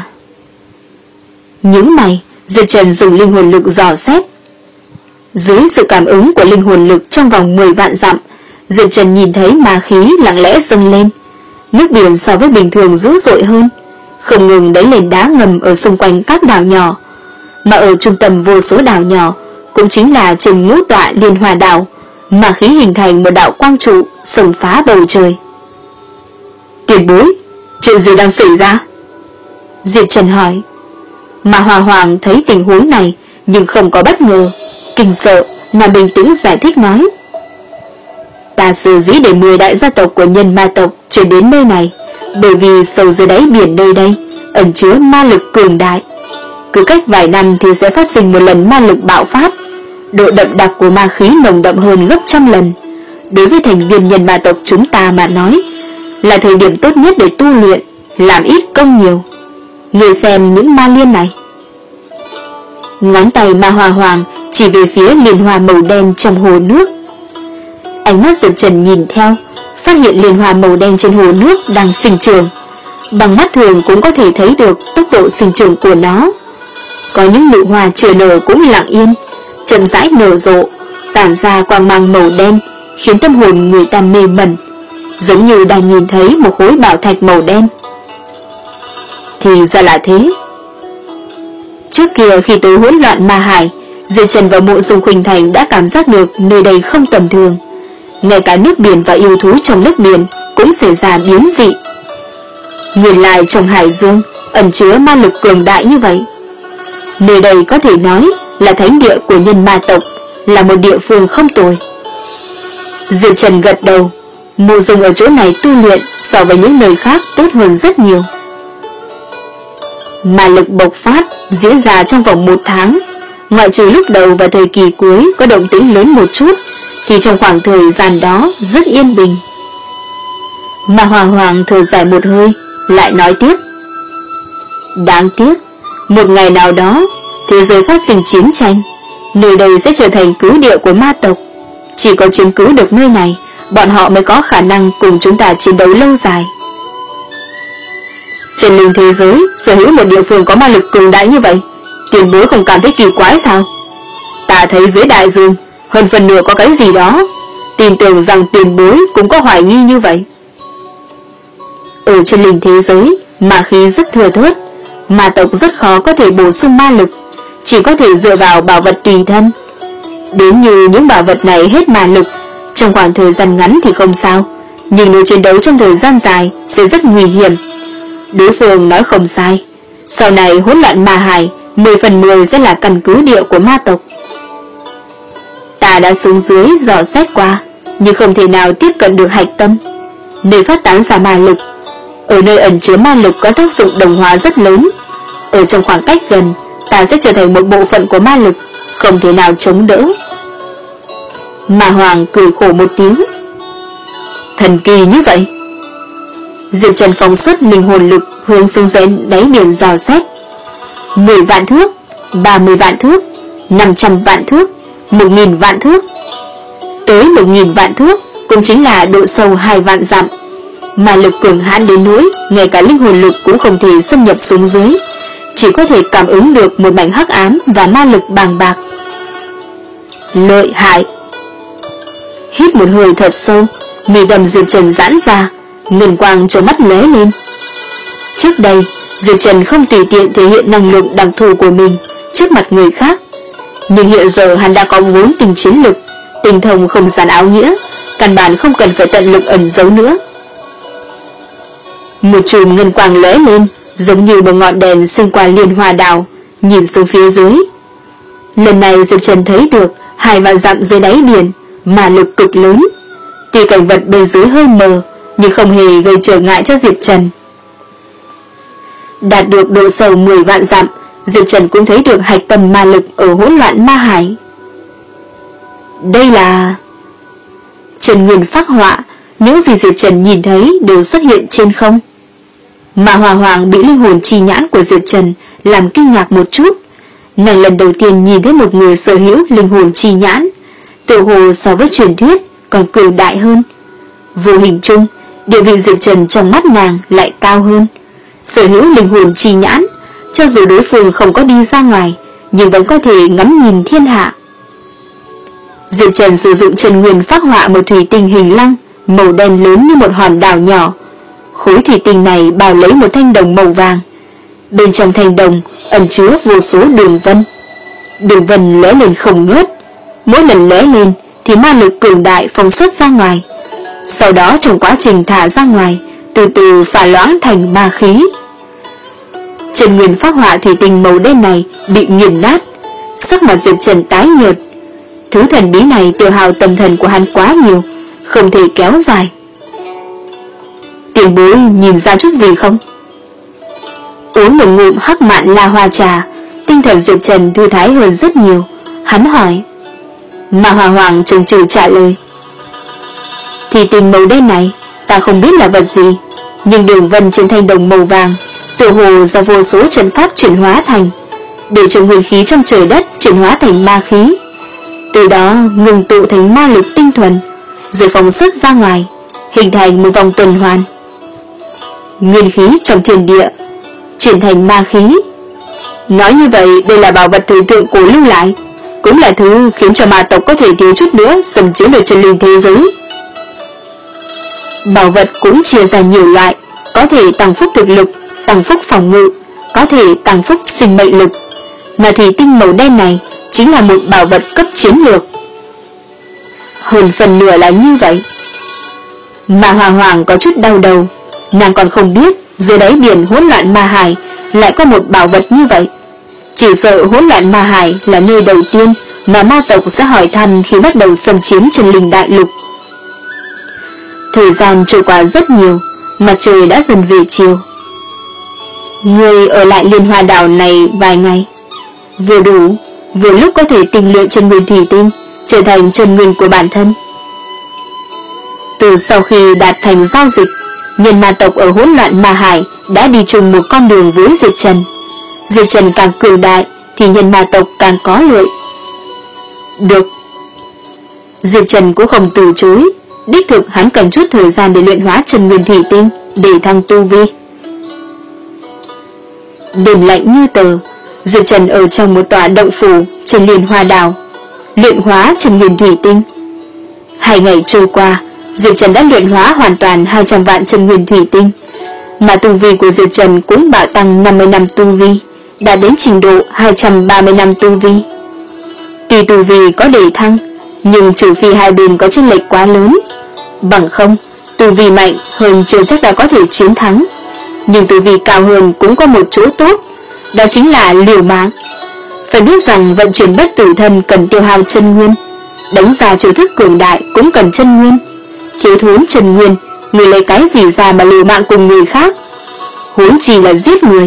Những mày, Diệp Trần dùng linh hồn lực dò xét. Dưới sự cảm ứng của linh hồn lực trong vòng mười vạn dặm, Diệp Trần nhìn thấy ma khí lặng lẽ dâng lên. Nước biển so với bình thường dữ dội hơn, không ngừng đẩy lên đá ngầm ở xung quanh các đảo nhỏ. Mà ở trung tâm vô số đảo nhỏ, cũng chính là trên ngũ tọa Liên Hoa đảo, ma khí hình thành một đạo quang trụ xông phá bầu trời. Tiền bối, chuyện gì đang xảy ra? Diệp Trần hỏi. Mà Hoa Hoàng thấy tình huống này nhưng không có bất ngờ, kinh sợ mà bình tĩnh giải thích nói: Ta sở dĩ để mười đại gia tộc của nhân ma tộc chuyển đến nơi này, bởi vì sâu dưới đáy biển nơi đây ẩn chứa ma lực cường đại. Cứ cách vài năm thì sẽ phát sinh một lần ma lực bạo phát, độ đậm đặc của ma khí nồng đậm hơn gấp trăm lần. Đối với thành viên nhân ma tộc chúng ta mà nói, là thời điểm tốt nhất để tu luyện, làm ít công nhiều. Người xem những ma liên này. Ngón tay Ma Hoa Hoàng chỉ về phía liên hoa màu đen trong hồ nước. Ánh mắt Diệp Trần nhìn theo, phát hiện liên hoa màu đen trên hồ nước đang sinh trưởng. Bằng mắt thường cũng có thể thấy được tốc độ sinh trưởng của nó. Có những nụ hoa chưa nở cũng lặng yên, chậm rãi nở rộ, tản ra quang mang màu đen, khiến tâm hồn người ta mê mẩn, giống như đang nhìn thấy một khối bảo thạch màu đen. Thì ra là thế. Trước kia khi tới hỗn loạn ma hải, Diệp Trần và Mộ Dung Khuynh Thành đã cảm giác được nơi đây không tầm thường. Ngay cả nước biển và yêu thú trong nước biển cũng xảy ra biến dị. Nguyên lại trong hải dương ẩn chứa ma lực cường đại như vậy. Nơi đây có thể nói là thánh địa của nhân ma tộc, là một địa phương không tồi. Diệp Trần gật đầu. Mộ Dung ở chỗ này tu luyện so với những nơi khác tốt hơn rất nhiều. Ma lực bộc phát diễn ra trong vòng một tháng, ngoại trừ lúc đầu và thời kỳ cuối có động tĩnh lớn một chút, thì trong khoảng thời gian đó rất yên bình. Mà Hoàng Hoàng thở dài một hơi, lại nói tiếp: Đáng tiếc, một ngày nào đó thế giới phát sinh chiến tranh, nơi đây sẽ trở thành cứ địa của ma tộc. Chỉ có chiếm cứ được nơi này, bọn họ mới có khả năng cùng chúng ta chiến đấu lâu dài. Trên linh thế giới sở hữu một địa phương có ma lực cường đại như vậy, tiền bối không cảm thấy kỳ quái sao? Ta thấy dưới đại dương hơn phần nửa có cái gì đó, tin tưởng rằng tiền bối cũng có hoài nghi như vậy. Ở trên linh thế giới, ma khí rất thừa thớt, ma tộc rất khó có thể bổ sung ma lực, chỉ có thể dựa vào bảo vật tùy thân. Đến như những bảo vật này hết ma lực, trong khoảng thời gian ngắn thì không sao, nhưng nếu chiến đấu trong thời gian dài sẽ rất nguy hiểm. Đối phương nói không sai, sau này hỗn loạn ma hải mười phần mười sẽ là căn cứ địa của ma tộc. Ta đã xuống dưới dò xét qua, nhưng không thể nào tiếp cận được hạch tâm, nơi phát tán ra ma lực. Ở nơi ẩn chứa ma lực có tác dụng đồng hóa rất lớn. Ở trong khoảng cách gần, ta sẽ trở thành một bộ phận của ma lực, không thể nào chống đỡ. Ma Hoàng cười khổ một tiếng. Thần kỳ như vậy. Diệp Trần phóng xuất linh hồn lực hướng xuống dưới đáy biển dò xét. Mười vạn thước, ba mươi vạn thước, năm trăm vạn thước, một nghìn vạn thước. Tới một nghìn vạn thước cũng chính là độ sâu hai vạn dặm. Ma lực cường hãn đến nỗi ngay cả linh hồn lực cũng không thể xâm nhập xuống dưới, chỉ có thể cảm ứng được một mảnh hắc ám và ma lực bàng bạc. Lợi hại. Hít một hơi thật sâu, mì gầm Diệp Trần giãn ra, ngân quang trong mắt lóe lên. Trước đây, Diệp Trần không tùy tiện thể hiện năng lượng đặc thù của mình trước mặt người khác, nhưng hiện giờ hắn đã có vốn tình chiến lực, tinh thông không gian áo nghĩa, căn bản không cần phải tận lực ẩn giấu nữa. Một chùm ngân quang lóe lên, giống như một ngọn đèn xuyên qua Liên Hoa đảo, nhìn xuống phía dưới. Lần này Diệp Trần thấy được hai vạn dặm dưới đáy biển, ma lực cực lớn. Tuy cảnh vật bên dưới hơi mờ, nhưng không hề gây trở ngại cho Diệp Trần. Đạt được độ sâu mười vạn dặm, Diệp Trần cũng thấy được hạch tâm ma lực ở hỗn loạn ma hải. Đây là... Trần Nguyên phác họa, những gì Diệp Trần nhìn thấy đều xuất hiện trên không. Mà Hòa Hoàng bị linh hồn chi nhãn của Diệp Trần làm kinh ngạc một chút, Nàng lần đầu tiên nhìn thấy một người sở hữu linh hồn chi nhãn, tự hồ so với truyền thuyết còn cường đại hơn. Vô hình chung, địa vị Diệp Trần trong mắt nàng lại cao hơn. Sở hữu linh hồn chi nhãn, cho dù đối phương không có đi ra ngoài, nhưng vẫn có thể ngắm nhìn thiên hạ. Diệp Trần sử dụng Trần Nguyên phác họa một thủy tinh hình lăng, màu đen lớn như một hòn đảo nhỏ. Khối thủy tinh này bao lấy một thanh đồng màu vàng. Bên trong thanh đồng ẩn chứa vô số đường vân. Đường vân lóe lên không ngớt, mỗi lần lóe lên thì ma lực cường đại phóng xuất ra ngoài. Sau đó trong quá trình thả ra ngoài, từ từ phả loãng thành ma khí. Trần Nguyên phác họa thủy tinh màu đen này bị nghiền nát, sắc mặt Diệp Trần tái nhợt. Thứ thần bí này tiêu hao tâm thần của hắn quá nhiều, không thể kéo dài. Tiền bối nhìn ra chút gì không? Uống một ngụm hắc mạn la hoa trà, tinh thần Diệp Trần thư thái hơn rất nhiều. Hắn hỏi. Mà Hòa Hoàng chần chừ trả lời. Thủy tinh màu đen này ta không biết là vật gì, nhưng đường vân trên thanh đồng màu vàng tự hồ do vô số trận pháp chuyển hóa thành, để cho nguyên khí trong trời đất chuyển hóa thành ma khí, từ đó ngừng tụ thành ma lực tinh thuần, rồi phóng xuất ra ngoài, hình thành một vòng tuần hoàn. Nguyên khí trong thiên địa chuyển thành ma khí. Nói như vậy, đây là bảo vật thời thượng cổ lưu lại, cũng là thứ khiến cho ma tộc có thể thiếu chút nữa xâm chiếm được chân linh thế giới. Bảo vật cũng chia ra nhiều loại, có thể tăng phúc thực lực, tăng phúc phòng ngự, có thể tăng phúc sinh mệnh lực, mà thủy tinh màu đen này chính là một bảo vật cấp chiến lược. Hơn phần nửa là như vậy. Mà Hòa Hoàng có chút đau đầu, nàng còn không biết dưới đáy biển hỗn loạn ma hải lại có một bảo vật như vậy. Chỉ sợ hỗn loạn ma hải là nơi đầu tiên mà ma tộc sẽ hỏi thăm khi bắt đầu xâm chiếm chân linh đại lục. Thời gian trôi qua rất nhiều, mặt trời đã dần về chiều. Người ở lại Liên Hoa đảo này vài ngày, vừa đủ, vừa lúc có thể tinh luyện chân nguyên thủy tinh, trở thành chân nguyên của bản thân. Từ sau khi đạt thành giao dịch, nhân ma tộc ở hỗn loạn ma hải đã đi chung một con đường với Diệp Trần. Diệp Trần càng cường đại thì nhân ma tộc càng có lợi. Được. Diệp Trần cũng không từ chối, đích thực hắn cần chút thời gian để luyện hóa chân nguyên thủy tinh, để thăng tu vi. Đêm lạnh như tờ, Diệp Trần ở trong một tòa động phủ trên Liên Hoa đảo, luyện hóa chân nguyên thủy tinh. Hai ngày trôi qua, Diệp Trần đã luyện hóa hoàn toàn hai trăm vạn chân nguyên thủy tinh, mà tu vi của Diệp Trần cũng bạo tăng năm mươi năm tu vi, đã đến trình độ hai trăm ba mươi năm tu vi. Tuy tu vi có để thăng, nhưng trừ phi hai bên có chênh lệch quá lớn, bằng không, tu vi mạnh hơn chưa chắc đã có thể chiến thắng. Nhưng tu vi cao hơn cũng có một chỗ tốt, đó chính là liều mạng. Phải biết rằng vận chuyển bất tử thân cần tiêu hao chân nguyên, đánh ra chiêu thức cường đại cũng cần chân nguyên. Thiếu thốn chân nguyên, người lấy cái gì ra mà liều mạng cùng người khác, huống chi là giết người.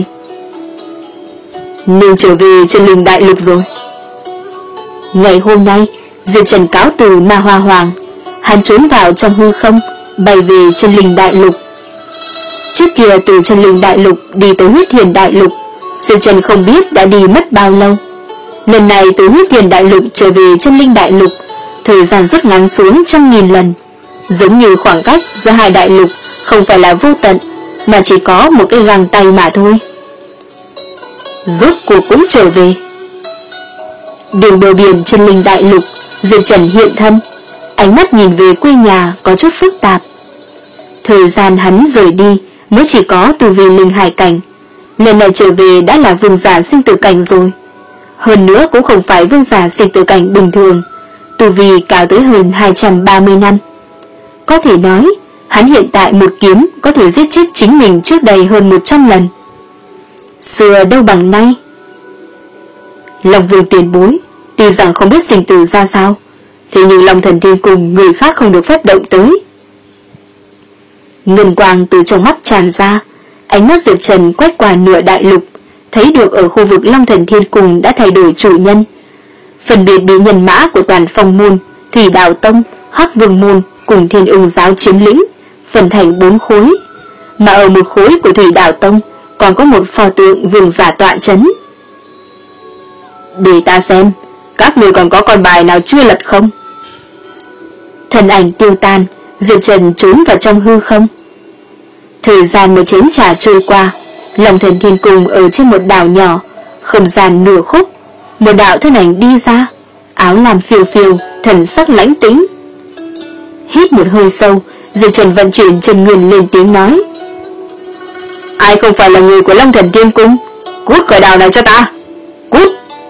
Nên trở về chân linh đại lục rồi. Ngày hôm nay, Diệp Trần cáo từ Ma Hoa Hoàng, hắn trốn vào trong hư không, bay về chân linh đại lục. Trước kia từ chân linh đại lục đi tới huyết thiền đại lục, Diệp Trần không biết đã đi mất bao lâu. Lần này từ huyết thiền đại lục trở về chân linh đại lục, thời gian rút ngắn xuống trăm nghìn lần, giống như khoảng cách giữa hai đại lục không phải là vô tận, mà chỉ có một cái găng tay mà thôi. Rốt cuộc cũng trở về. Đường bờ biển chân linh đại lục, Diệp Trần hiện thân, ánh mắt nhìn về quê nhà có chút phức tạp. Thời gian hắn rời đi mới chỉ có tu vi linh hải cảnh, lần này trở về đã là vương giả sinh tử cảnh rồi. Hơn nữa cũng không phải vương giả sinh tử cảnh bình thường, tu vi cao tới hơn hai trăm ba mươi năm. Có thể nói, hắn hiện tại một kiếm có thể giết chết chính mình trước đây hơn một trăm lần. Xưa đâu bằng nay. Long Vương tiền bối, tuy rằng không biết sinh tử ra sao, thế nhưng Long Thần Thiên Cung người khác không được phép động tới. Ngân quang từ trong mắt tràn ra, ánh mắt Diệp Trần quét qua nửa đại lục, thấy được ở khu vực Long Thần Thiên Cung đã thay đổi chủ nhân, phân biệt bị nhân mã của Toàn Phong Môn, Thủy Đạo Tông, Hắc Vương Môn cùng Thiên Ưng Giáo chiếm lĩnh, phân thành bốn khối, mà ở một khối của Thủy Đạo Tông còn có một pho tượng vương giả tọa trấn. Để ta xem, các ngươi còn có con bài nào chưa lật không? Thân ảnh tiêu tan, Diệp Trần trốn vào trong hư không. Thời gian một chén trà trôi qua, Long Thần Thiên Cung ở trên một đảo nhỏ, không gian nửa khúc, một đạo thân ảnh đi ra, áo lam phiêu phiêu, thần sắc lãnh tĩnh. Hít một hơi sâu, Diệp Trần vận chuyển chân nguyên lên tiếng nói: Ai không phải là người của Long Thần Thiên Cung, cút khỏi đảo này cho ta, cút.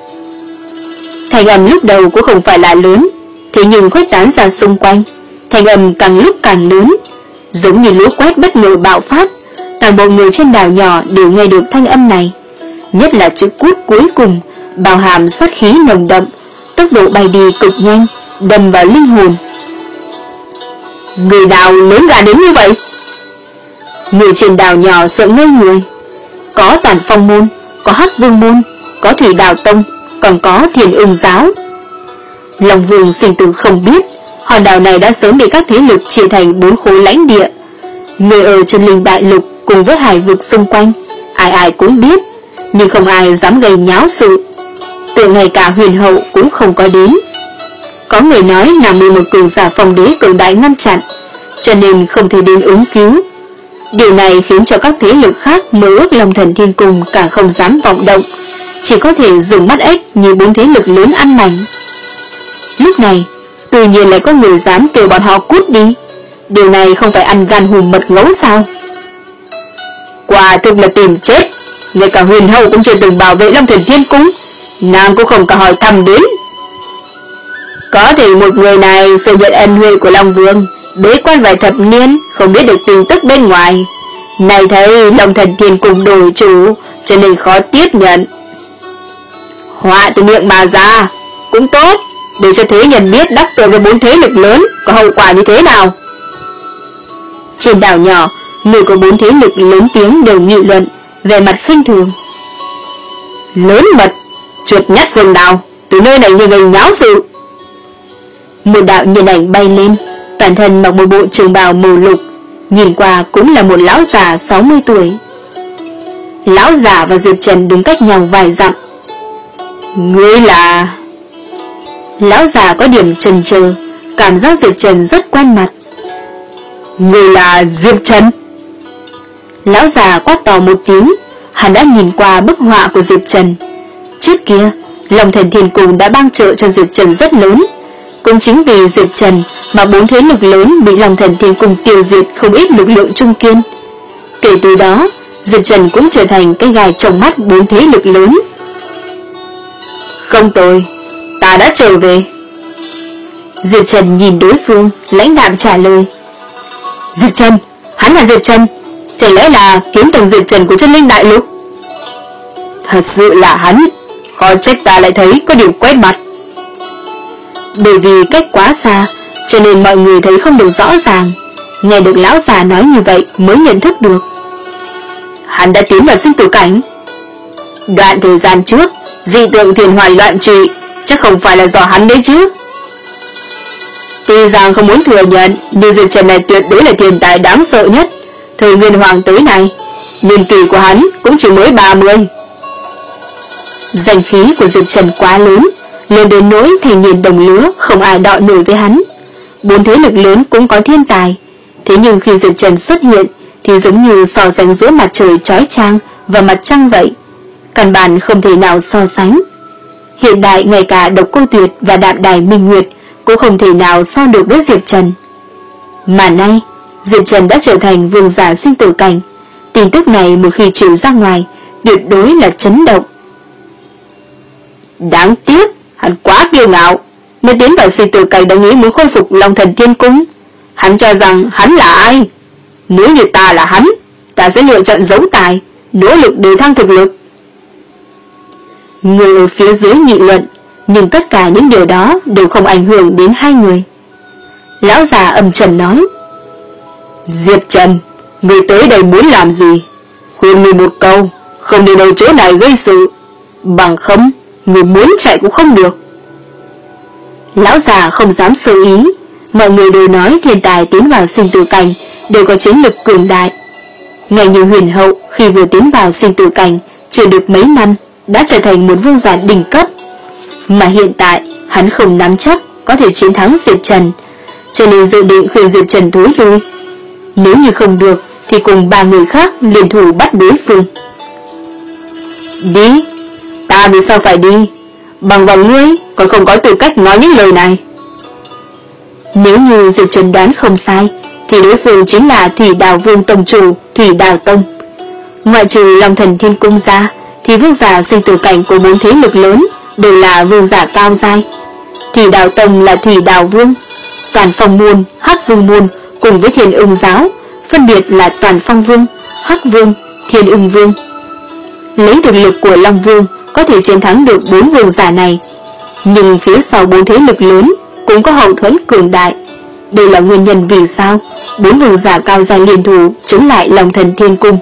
Thanh âm lúc đầu cũng không phải là lớn, thế nhưng khuếch tán ra xung quanh, thanh âm càng lúc càng lớn, giống như lũ quét bất ngờ bạo phát. Toàn bộ người trên đảo nhỏ đều nghe được thanh âm này, nhất là chữ cút cuối cùng bao hàm sát khí nồng đậm, tốc độ bay đi cực nhanh, đâm vào linh hồn. Người nào lớn gan đến như vậy? Người trên đảo nhỏ sợ ngây người. Có Tản Phong môn, có Hắc Vương môn, có Thủy Đào tông, còn có Thiên Ưng giáo. Long Vương sinh tử không biết, hòn đảo này đã sớm bị các thế lực chia thành bốn khối lãnh địa. Người ở trên Linh Đại Lục cùng với hải vực xung quanh, ai ai cũng biết, nhưng không ai dám gây nháo sự. Từ ngay cả Huyền Hậu cũng không có đến. Có người nói nàng bị một cường giả phong đế cường đại ngăn chặn, cho nên không thể đến ứng cứu. Điều này khiến cho các thế lực khác mơ ước Long Thần Thiên Cung càng không dám vọng động, chỉ có thể dừng mắt ếch như bốn thế lực lớn ăn mảnh. Lúc này, tự nhiên lại có người dám kêu bọn họ cút đi. Điều này không phải ăn gan hùm mật gấu sao? Quả thực là tìm chết. Ngay cả Huyền Hậu cũng chưa từng bảo vệ Long Thần Thiên Cung, nàng cũng không cả hỏi thăm đến. Có thể một người này sự nhận ân huệ của Long Vương, bế quan vài thập niên, không biết được tin tức bên ngoài. Này thấy Long Thần Thiên Cung đổi chủ, cho nên khó tiếp nhận. Họa từ miệng mà ra, cũng tốt, để cho thế nhân biết đắc tội với bốn thế lực lớn có hậu quả như thế nào. Trên đảo nhỏ, người của bốn thế lực lớn tiếng đều nghị luận, về mặt khinh thường. Lớn mật, chuột nhắt phương đào, từ nơi này như gây nháo sự. Một đạo nhân ảnh bay lên, toàn thân mặc một bộ trường bào màu lục, nhìn qua cũng là một lão già sáu mươi tuổi. Lão già và Diệp Trần đứng cách nhau vài dặm. Ngươi là... Lão già có điểm chần chờ, cảm giác Diệp Trần rất quen mặt. Ngươi là Diệp Trần? Lão già quát to một tiếng, hắn đã nhìn qua bức họa của Diệp Trần. Trước kia, Long Thần Thiên Cung đã ban trợ cho Diệp Trần rất lớn. Cũng chính vì Diệp Trần mà bốn thế lực lớn bị Long Thần Thiên Cung tiêu diệt không ít lực lượng trung kiên. Kể từ đó, Diệp Trần cũng trở thành cái gai trong mắt bốn thế lực lớn. Không tồi, ta đã trở về. Diệp Trần nhìn đối phương, lãnh đạm trả lời. Diệp Trần, hắn là Diệp Trần, chẳng lẽ là kiếm tổng Diệp Trần của Chân Linh Đại Lục? Thật sự là hắn, khó trách ta lại thấy có điểm quét mặt. Bởi vì cách quá xa, cho nên mọi người thấy không được rõ ràng. Nghe được lão già nói như vậy mới nhận thức được. Hắn đã tiến vào sinh tử cảnh. Đoạn thời gian trước, dị tượng thiền hoàn loạn trụy, chắc không phải là do hắn đấy chứ. Tuy rằng không muốn thừa nhận, nhưng Diệp Trần này tuyệt đối là thiên tài đáng sợ nhất. Thời Nguyên Hoàng tới này, niên kỷ của hắn cũng chỉ mới ba mươi. Danh khí của Diệp Trần quá lớn, lên đến nỗi thành niên đồng lứa không ai đọ nổi với hắn. Bốn thế lực lớn cũng có thiên tài, thế nhưng khi Diệp Trần xuất hiện thì giống như so sánh giữa mặt trời chói chang và mặt trăng vậy, căn bản không thể nào so sánh. Hiện đại ngay cả Độc Cô Tuyệt và Đạm Đài Minh Nguyệt cũng không thể nào so được với Diệp Trần. Mà nay, Diệp Trần đã trở thành vương giả sinh tử cảnh. Tin tức này một khi truyền ra ngoài, tuyệt đối là chấn động. Đáng tiếc, hắn quá kiêu ngạo, mới tiến vào sinh tử cảnh đã nghĩ muốn khôi phục Long Thần Thiên Cung. Hắn cho rằng hắn là ai? Nếu như ta là hắn, ta sẽ lựa chọn giấu tài, nỗ lực để thăng thực lực. Người ở phía dưới nghị luận, nhưng tất cả những điều đó đều không ảnh hưởng đến hai người. Lão già âm trầm nói. Diệp Trần, người tới đây muốn làm gì? Khuyên người một câu, không đi đâu chỗ này gây sự, bằng không, người muốn chạy cũng không được. Lão già không dám sơ ý. Mọi người đều nói thiên tài tiến vào sinh tử cảnh đều có chiến lực cường đại. Ngay như Huyền Hậu khi vừa tiến vào sinh tử cảnh chưa được mấy năm đã trở thành một vương giả đỉnh cấp, Mà hiện tại hắn không nắm chắc có thể chiến thắng Diệp Trần, cho nên dự định khuyên Diệp Trần thối lui. Nếu như không được thì cùng ba người khác liên thủ bắt đối phương. Đi, ta vì sao phải đi? Bằng vào ngươi còn không có tư cách nói những lời này. Nếu như Diệp Trần đoán không sai thì đối phương chính là Thủy Đào Vương tông chủ Thủy Đào Tông. Ngoại trừ Long Thần Thiên Cung ra thì vương giả sinh tử cảnh của bốn thế lực lớn đều là vương giả cao giai. Thủy Đào Tông là Thủy Đào Vương, Toàn Phong Môn, Hắc Vương Môn cùng với Thiên Ưng Giáo phân biệt là Toàn Phong Vương, Hắc Vương, Thiên Ưng Vương. Lấy thực lực của Long Vương có thể chiến thắng được bốn vương giả này, nhưng phía sau bốn thế lực lớn cũng có hậu thuẫn cường đại. Đây là nguyên nhân vì sao bốn vương giả cao giai liên thủ chống lại Long Thần Thiên Cung.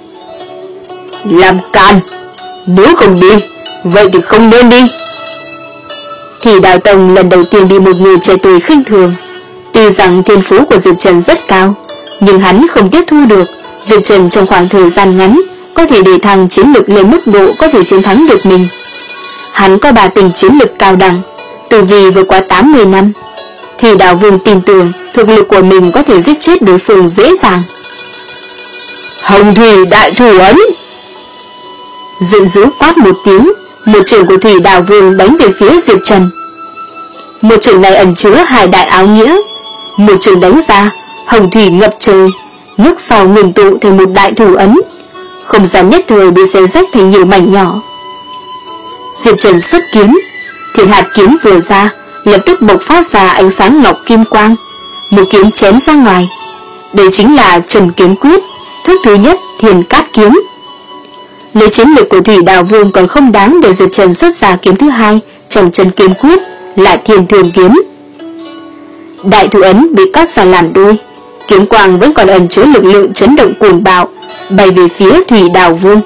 Làm can, nếu không đi vậy thì không nên đi. Thì Đào Tông lần đầu tiên bị một người trẻ tuổi khinh thường. Tuy rằng thiên phú của Diệp Trần rất cao, nhưng hắn không tiếp thu được Diệp Trần trong khoảng thời gian ngắn có thể để thăng chiến lực lên mức độ có thể chiến thắng được mình. Hắn có ba tình chiến lực cao đẳng, từ vì vượt qua tám mươi năm. Thì Đào Vương tin tưởng thực lực của mình có thể giết chết đối phương dễ dàng. Hồng Thủy Đại Thủ Ấn. Giận dữ quát một tiếng, một trường của Thủy Đào Vương đánh về phía Diệp Trần. Một trường này ẩn chứa hai đại áo nghĩa. Một trường đánh ra, hồng thủy ngập trời, nước sau ngừng tụ thành một đại thủ ấn, không gian nhất thời bị xé rách thành nhiều mảnh nhỏ. Diệp Trần xuất kiếm, Thiên Hạt kiếm vừa ra, lập tức bộc phát ra ánh sáng ngọc kim quang, một kiếm chém ra ngoài. Đây chính là Trần Kiếm Quyết, thức thứ nhất Thiên Cát Kiếm. Lấy chiến lược của Thủy Đào Vương còn không đáng để Diệp Trần xuất ra kiếm thứ hai trong Trần Kiếm Quyết là Thiên Thường Kiếm. Đại thủ ấn bị cắt ra làm đôi, kiếm quang vẫn còn ẩn chứa lực lượng chấn động cuồng bạo, bay về phía Thủy Đào Vương.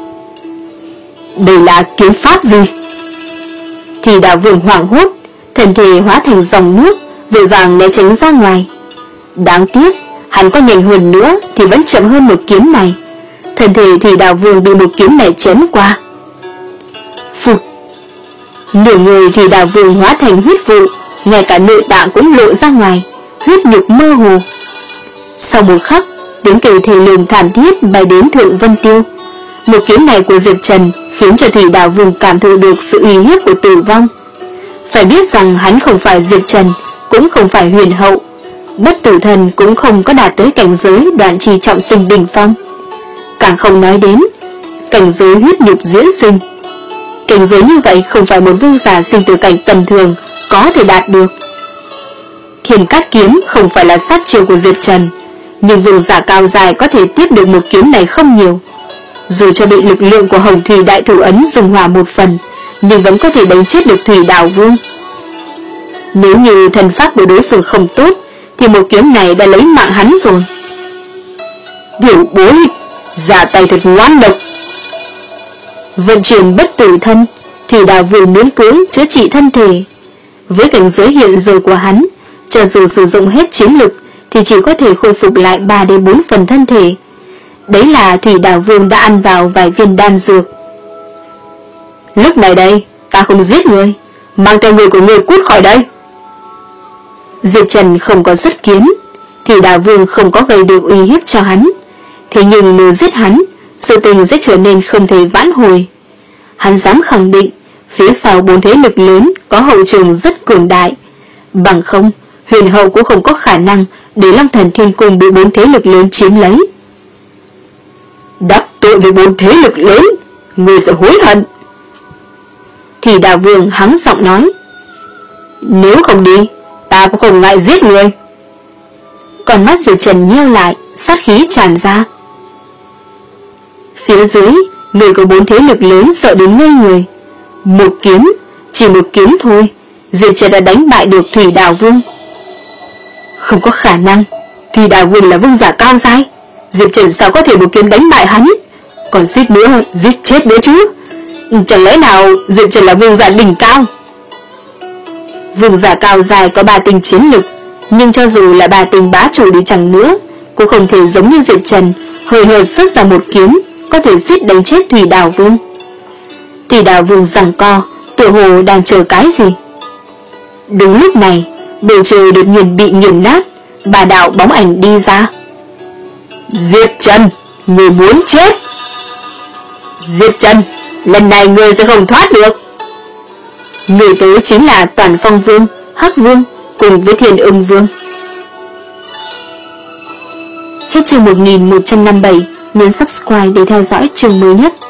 Đây là kiếm pháp gì? Thủy Đào Vương hoảng hốt, thân thể hóa thành dòng nước, vội vàng né tránh ra ngoài. Đáng tiếc, hắn có nhanh hơn nữa thì vẫn chậm hơn một kiếm này. Thân thể Thủy Đào Vương bị một kiếm này chém qua. Phụt! Nửa người Thủy Đào Vương hóa thành huyết vụ, ngay cả nội tạng cũng lộ ra ngoài, huyết nhục mơ hồ. Sau một khắc, tiếng kêu thê lương thảm thiết bay đến Thượng Vân Tiêu. Một kiếm này của Diệp Trần khiến cho Thủy Đào Vương cảm thụ được sự uy hiếp của tử vong. Phải biết rằng hắn không phải Diệp Trần, cũng không phải huyền hậu, bất tử thần cũng không có đạt tới cảnh giới đoạn trì trọng sinh đỉnh phong, càng không nói đến cảnh giới huyết nhục diễn sinh. Cảnh giới như vậy không phải một vương giả sinh tử cảnh tầm thường có thể đạt được. Thiên Cát Kiếm không phải là sát chiêu của Diệp Trần, nhưng vương giả cao dài có thể tiếp được một kiếm này không nhiều. Dù cho bị lực lượng của Hồng Thủy Đại Thủ Ấn dùng hòa một phần, nhưng vẫn có thể đánh chết được Thủy Đào Vương. Nếu như thần pháp của đối phương không tốt, thì một kiếm này đã lấy mạng hắn rồi. Tiểu bối, ra tay thật ngoan độc. Vận chuyển bất tử thân, Thủy Đào Vương miễn cưỡng chữa trị thân thể. Với cảnh giới hiện giờ của hắn, cho dù sử dụng hết chiến lực thì chỉ có thể khôi phục lại ba đến bốn phần thân thể. Đấy là Thủy Đào Vương đã ăn vào vài viên đan dược. Lúc này đây, ta không giết người, mang theo người của người cút khỏi đây. Diệp Trần không có xuất kiến, Thủy Đào Vương không có gây được uy hiếp cho hắn. Thế nhưng nếu giết hắn, sự tình sẽ trở nên không thể vãn hồi. Hắn dám khẳng định phía sau bốn thế lực lớn có hậu trường rất cường đại, bằng không huyền hậu cũng không có khả năng để Long Thần Thiên Cung bị bốn thế lực lớn chiếm lấy. Đắc tội với bốn thế lực lớn, người sẽ hối hận. Thủy Đào Vương hắng giọng nói, nếu không đi, ta cũng không ngại giết người. Còn mắt Diệp Trần nheo lại, sát khí tràn ra. Phía dưới, người của bốn thế lực lớn sợ đến ngây người. Một kiếm, chỉ một kiếm thôi, Diệp Trần đã đánh bại được Thủy Đào Vương. Không có khả năng, Thủy Đào Vương là vương giả cao giai, Diệp Trần sao có thể một kiếm đánh bại hắn, còn suýt nữa giết chết nữa chứ. Chẳng lẽ nào Diệp Trần là vương giả đỉnh cao? Vương giả cao dài có ba tình chiến lực, nhưng cho dù là ba tình bá chủ đi chẳng nữa, cũng không thể giống như Diệp Trần hơi hợt xuất ra một kiếm có thể suýt đánh chết Thủy Đào Vương. Thủy Đào Vương giằng co, Tựa hồ đang chờ cái gì. Đúng lúc này, bầu trời đột nhiên bị nghiền nát, bà đạo bóng ảnh đi ra. Diệp Trần, người muốn chết. Diệp Trần, lần này người sẽ không thoát được. Người tới chính là Toàn Phong Vương, Hắc Vương cùng với Thiên Ưng Vương. Hết chương một nghìn một trăm năm mươi bảy, nhấn subscribe để theo dõi chương mới nhất.